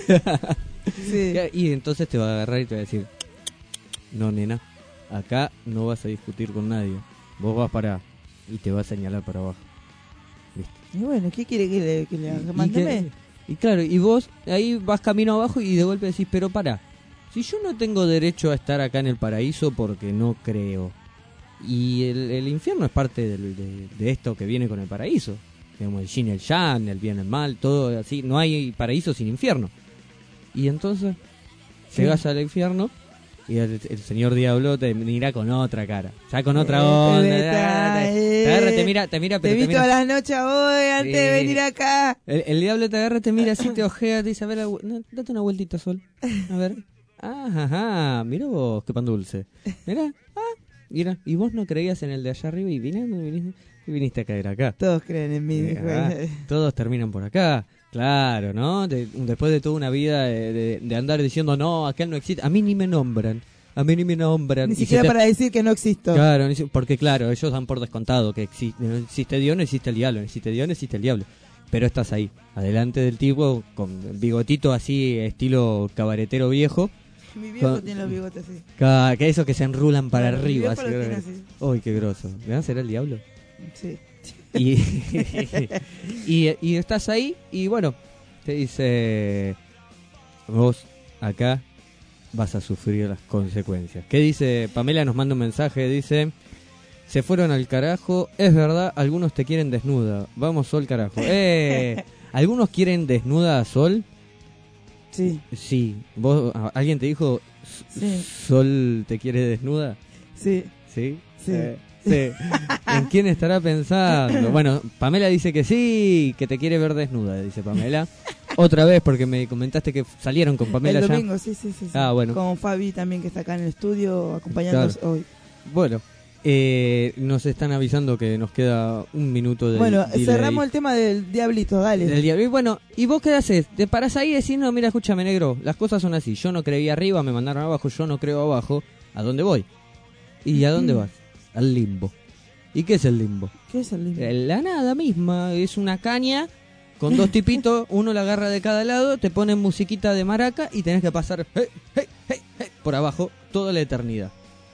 Sí. Y entonces te va a agarrar y te va a decir, no nena, acá no vas a discutir con nadie, vos vas para, y te va a señalar para abajo. Y bueno, ¿qué quiere que le, que le haga? Y, Mándeme. que- y claro, y vos ahí vas camino abajo y de golpe decís, pero pará, si yo no tengo derecho a estar acá en el paraíso porque no creo, y el, el infierno es parte del- de, de esto que viene con el paraíso, digamos, el yin y el yang, el bien y el mal, todo así, no hay paraíso sin infierno. Y entonces Sí. llegas al infierno y el, el señor diablo te mira con otra cara, ya con otra Eh, onda, bebeta, te, eh. te agarra, te mira, te mira, pero Te te vi mira. todas las noches hoy antes de Sí. venir acá. El, el diablo te agarra, te mira así, te ojea, te dice, a ver, agu- no, date una vueltita, Sol. A ver. Ah, ajá, mira vos, qué pan dulce. Mira, ah, mira, y vos no creías en el de allá arriba y viniste, viniste, y viniste a caer acá. Todos creen en mí. dijo. Ah, todos terminan por acá. Claro, ¿no? De- después de toda una vida de, de- de andar diciendo, no, aquel no existe. A mí ni me nombran. A mí ni me nombran. Ni Y siquiera se te- para decir que no existo. Claro, ni si- porque claro, ellos dan por descontado que exi- no existe Dios, no existe el diablo, no existe Dios, no existe el diablo. Pero estás ahí, adelante del tipo, con bigotito así, estilo cabaretero viejo. Mi viejo Con- tiene los bigotes así. Ca- Que esos que se enrulan para Claro, mi arriba. viejo así, los tiene ¿verdad? así. Uy, qué groso. ¿Verdad? ¿Será el diablo? Sí. Y, y, y estás ahí y bueno, te dice, vos acá vas a sufrir las consecuencias. ¿Qué dice? Pamela nos manda un mensaje, dice, se fueron al carajo, es verdad, algunos te quieren desnuda, vamos Sol carajo. Eh, ¿algunos quieren desnuda a Sol? Sí. Sí. ¿Vos, a- ¿Alguien te dijo, S- Sí. Sol te quiere desnuda? Sí. ¿Sí? Sí. Eh, sí. ¿En quién estará pensando? Bueno, Pamela dice que sí, que te quiere ver desnuda, dice Pamela. Otra vez, porque me comentaste que salieron con Pamela El ya. domingo, sí, sí, sí, sí. Ah, bueno. Con Fabi también, que está acá en el estudio acompañándonos Claro. hoy. Bueno, eh, nos están avisando que nos queda un minuto de Bueno, delay. cerramos el tema del Diablito, dale. Del diablo. Y bueno, ¿y vos qué haces? ¿Te parás ahí y decís, no, mira, escúchame, negro, las cosas son así. Yo no creí arriba, me mandaron abajo, yo no creo abajo. ¿A dónde voy? ¿Y a dónde vas? Al limbo. ¿Y qué es el limbo? ¿Qué es el limbo? Eh, La nada misma, es una caña con dos tipitos, uno la agarra de cada lado, te ponen musiquita de maraca y tenés que pasar hey, hey, hey, hey, por abajo toda la eternidad.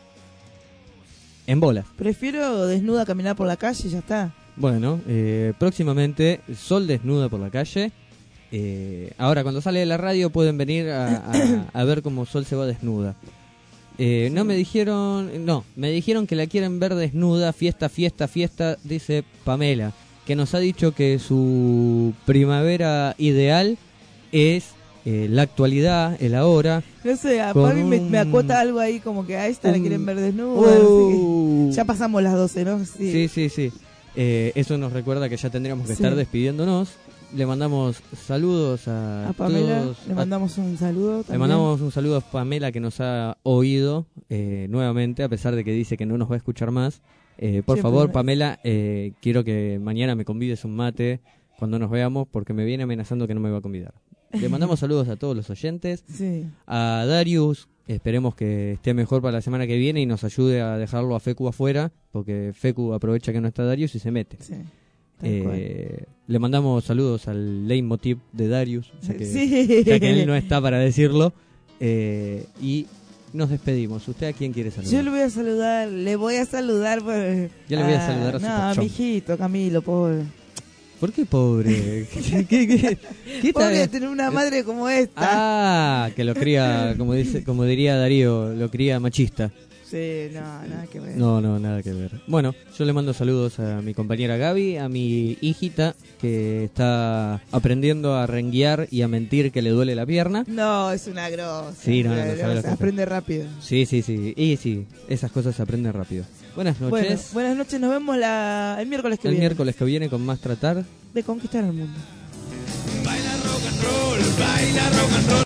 En bolas. Prefiero desnuda caminar por la calle y ya está. Bueno, eh, próximamente Sol desnuda por la calle. Eh, ahora, cuando sale de la radio pueden venir a, a, a ver cómo Sol se va desnuda. Eh, no me dijeron, no, me dijeron que la quieren ver desnuda, fiesta, fiesta, fiesta, dice Pamela, que nos ha dicho que su primavera ideal es eh, la actualidad, el ahora. No sé, a con Fabi me, un- me acota algo ahí como que a esta la un- quieren ver desnuda. Uh. no sé qué. Ya pasamos las doce, ¿no? Sí. Sí, sí, sí. Eh, eso nos recuerda que ya tendríamos que Sí. estar despidiéndonos. Le mandamos saludos a, A Pamela todos. le a- mandamos un saludo. Le también. mandamos un saludo a Pamela, que nos ha oído eh, nuevamente, a pesar de que dice que no nos va a escuchar más. Eh, por Siempre favor, me- Pamela, eh, quiero que mañana me convides un mate cuando nos veamos, porque me viene amenazando que no me va a convidar. Le mandamos saludos a todos los oyentes. Sí. A Darius, esperemos que esté mejor para la semana que viene y nos ayude a dejarlo a Fecu afuera, porque Fecu aprovecha que no está Darius y se mete. Sí. Eh, le mandamos saludos al leitmotiv de Darius, ya que, Sí. ya que él no está para decirlo. Eh, y nos despedimos. ¿Usted a quién quiere saludar? Yo le voy a saludar, le voy a saludar. Por, Yo le voy a saludar a su No, pachón. mi hijito, Camilo, pobre. ¿Por qué pobre? ¿Qué, qué, qué, qué Pobre de tal? tener una madre como esta. Ah, que lo cría, como dice, como diría Darío, lo cría machista. Sí, no, nada que ver. No, no, nada que ver. Bueno, yo le mando saludos a mi compañera Gaby, a mi hijita que está aprendiendo a renguear y a mentir que le duele la pierna. No, es una grosa. Sí, no, no, Una no sabe lo grosa, que aprende rápido. Sí, sí, sí. Y sí, esas cosas se aprenden rápido. Buenas noches. Bueno, buenas noches, nos vemos la, el miércoles que El viene. miércoles que viene con más tratar. De conquistar el mundo. Baila rock and roll, baila rock and roll.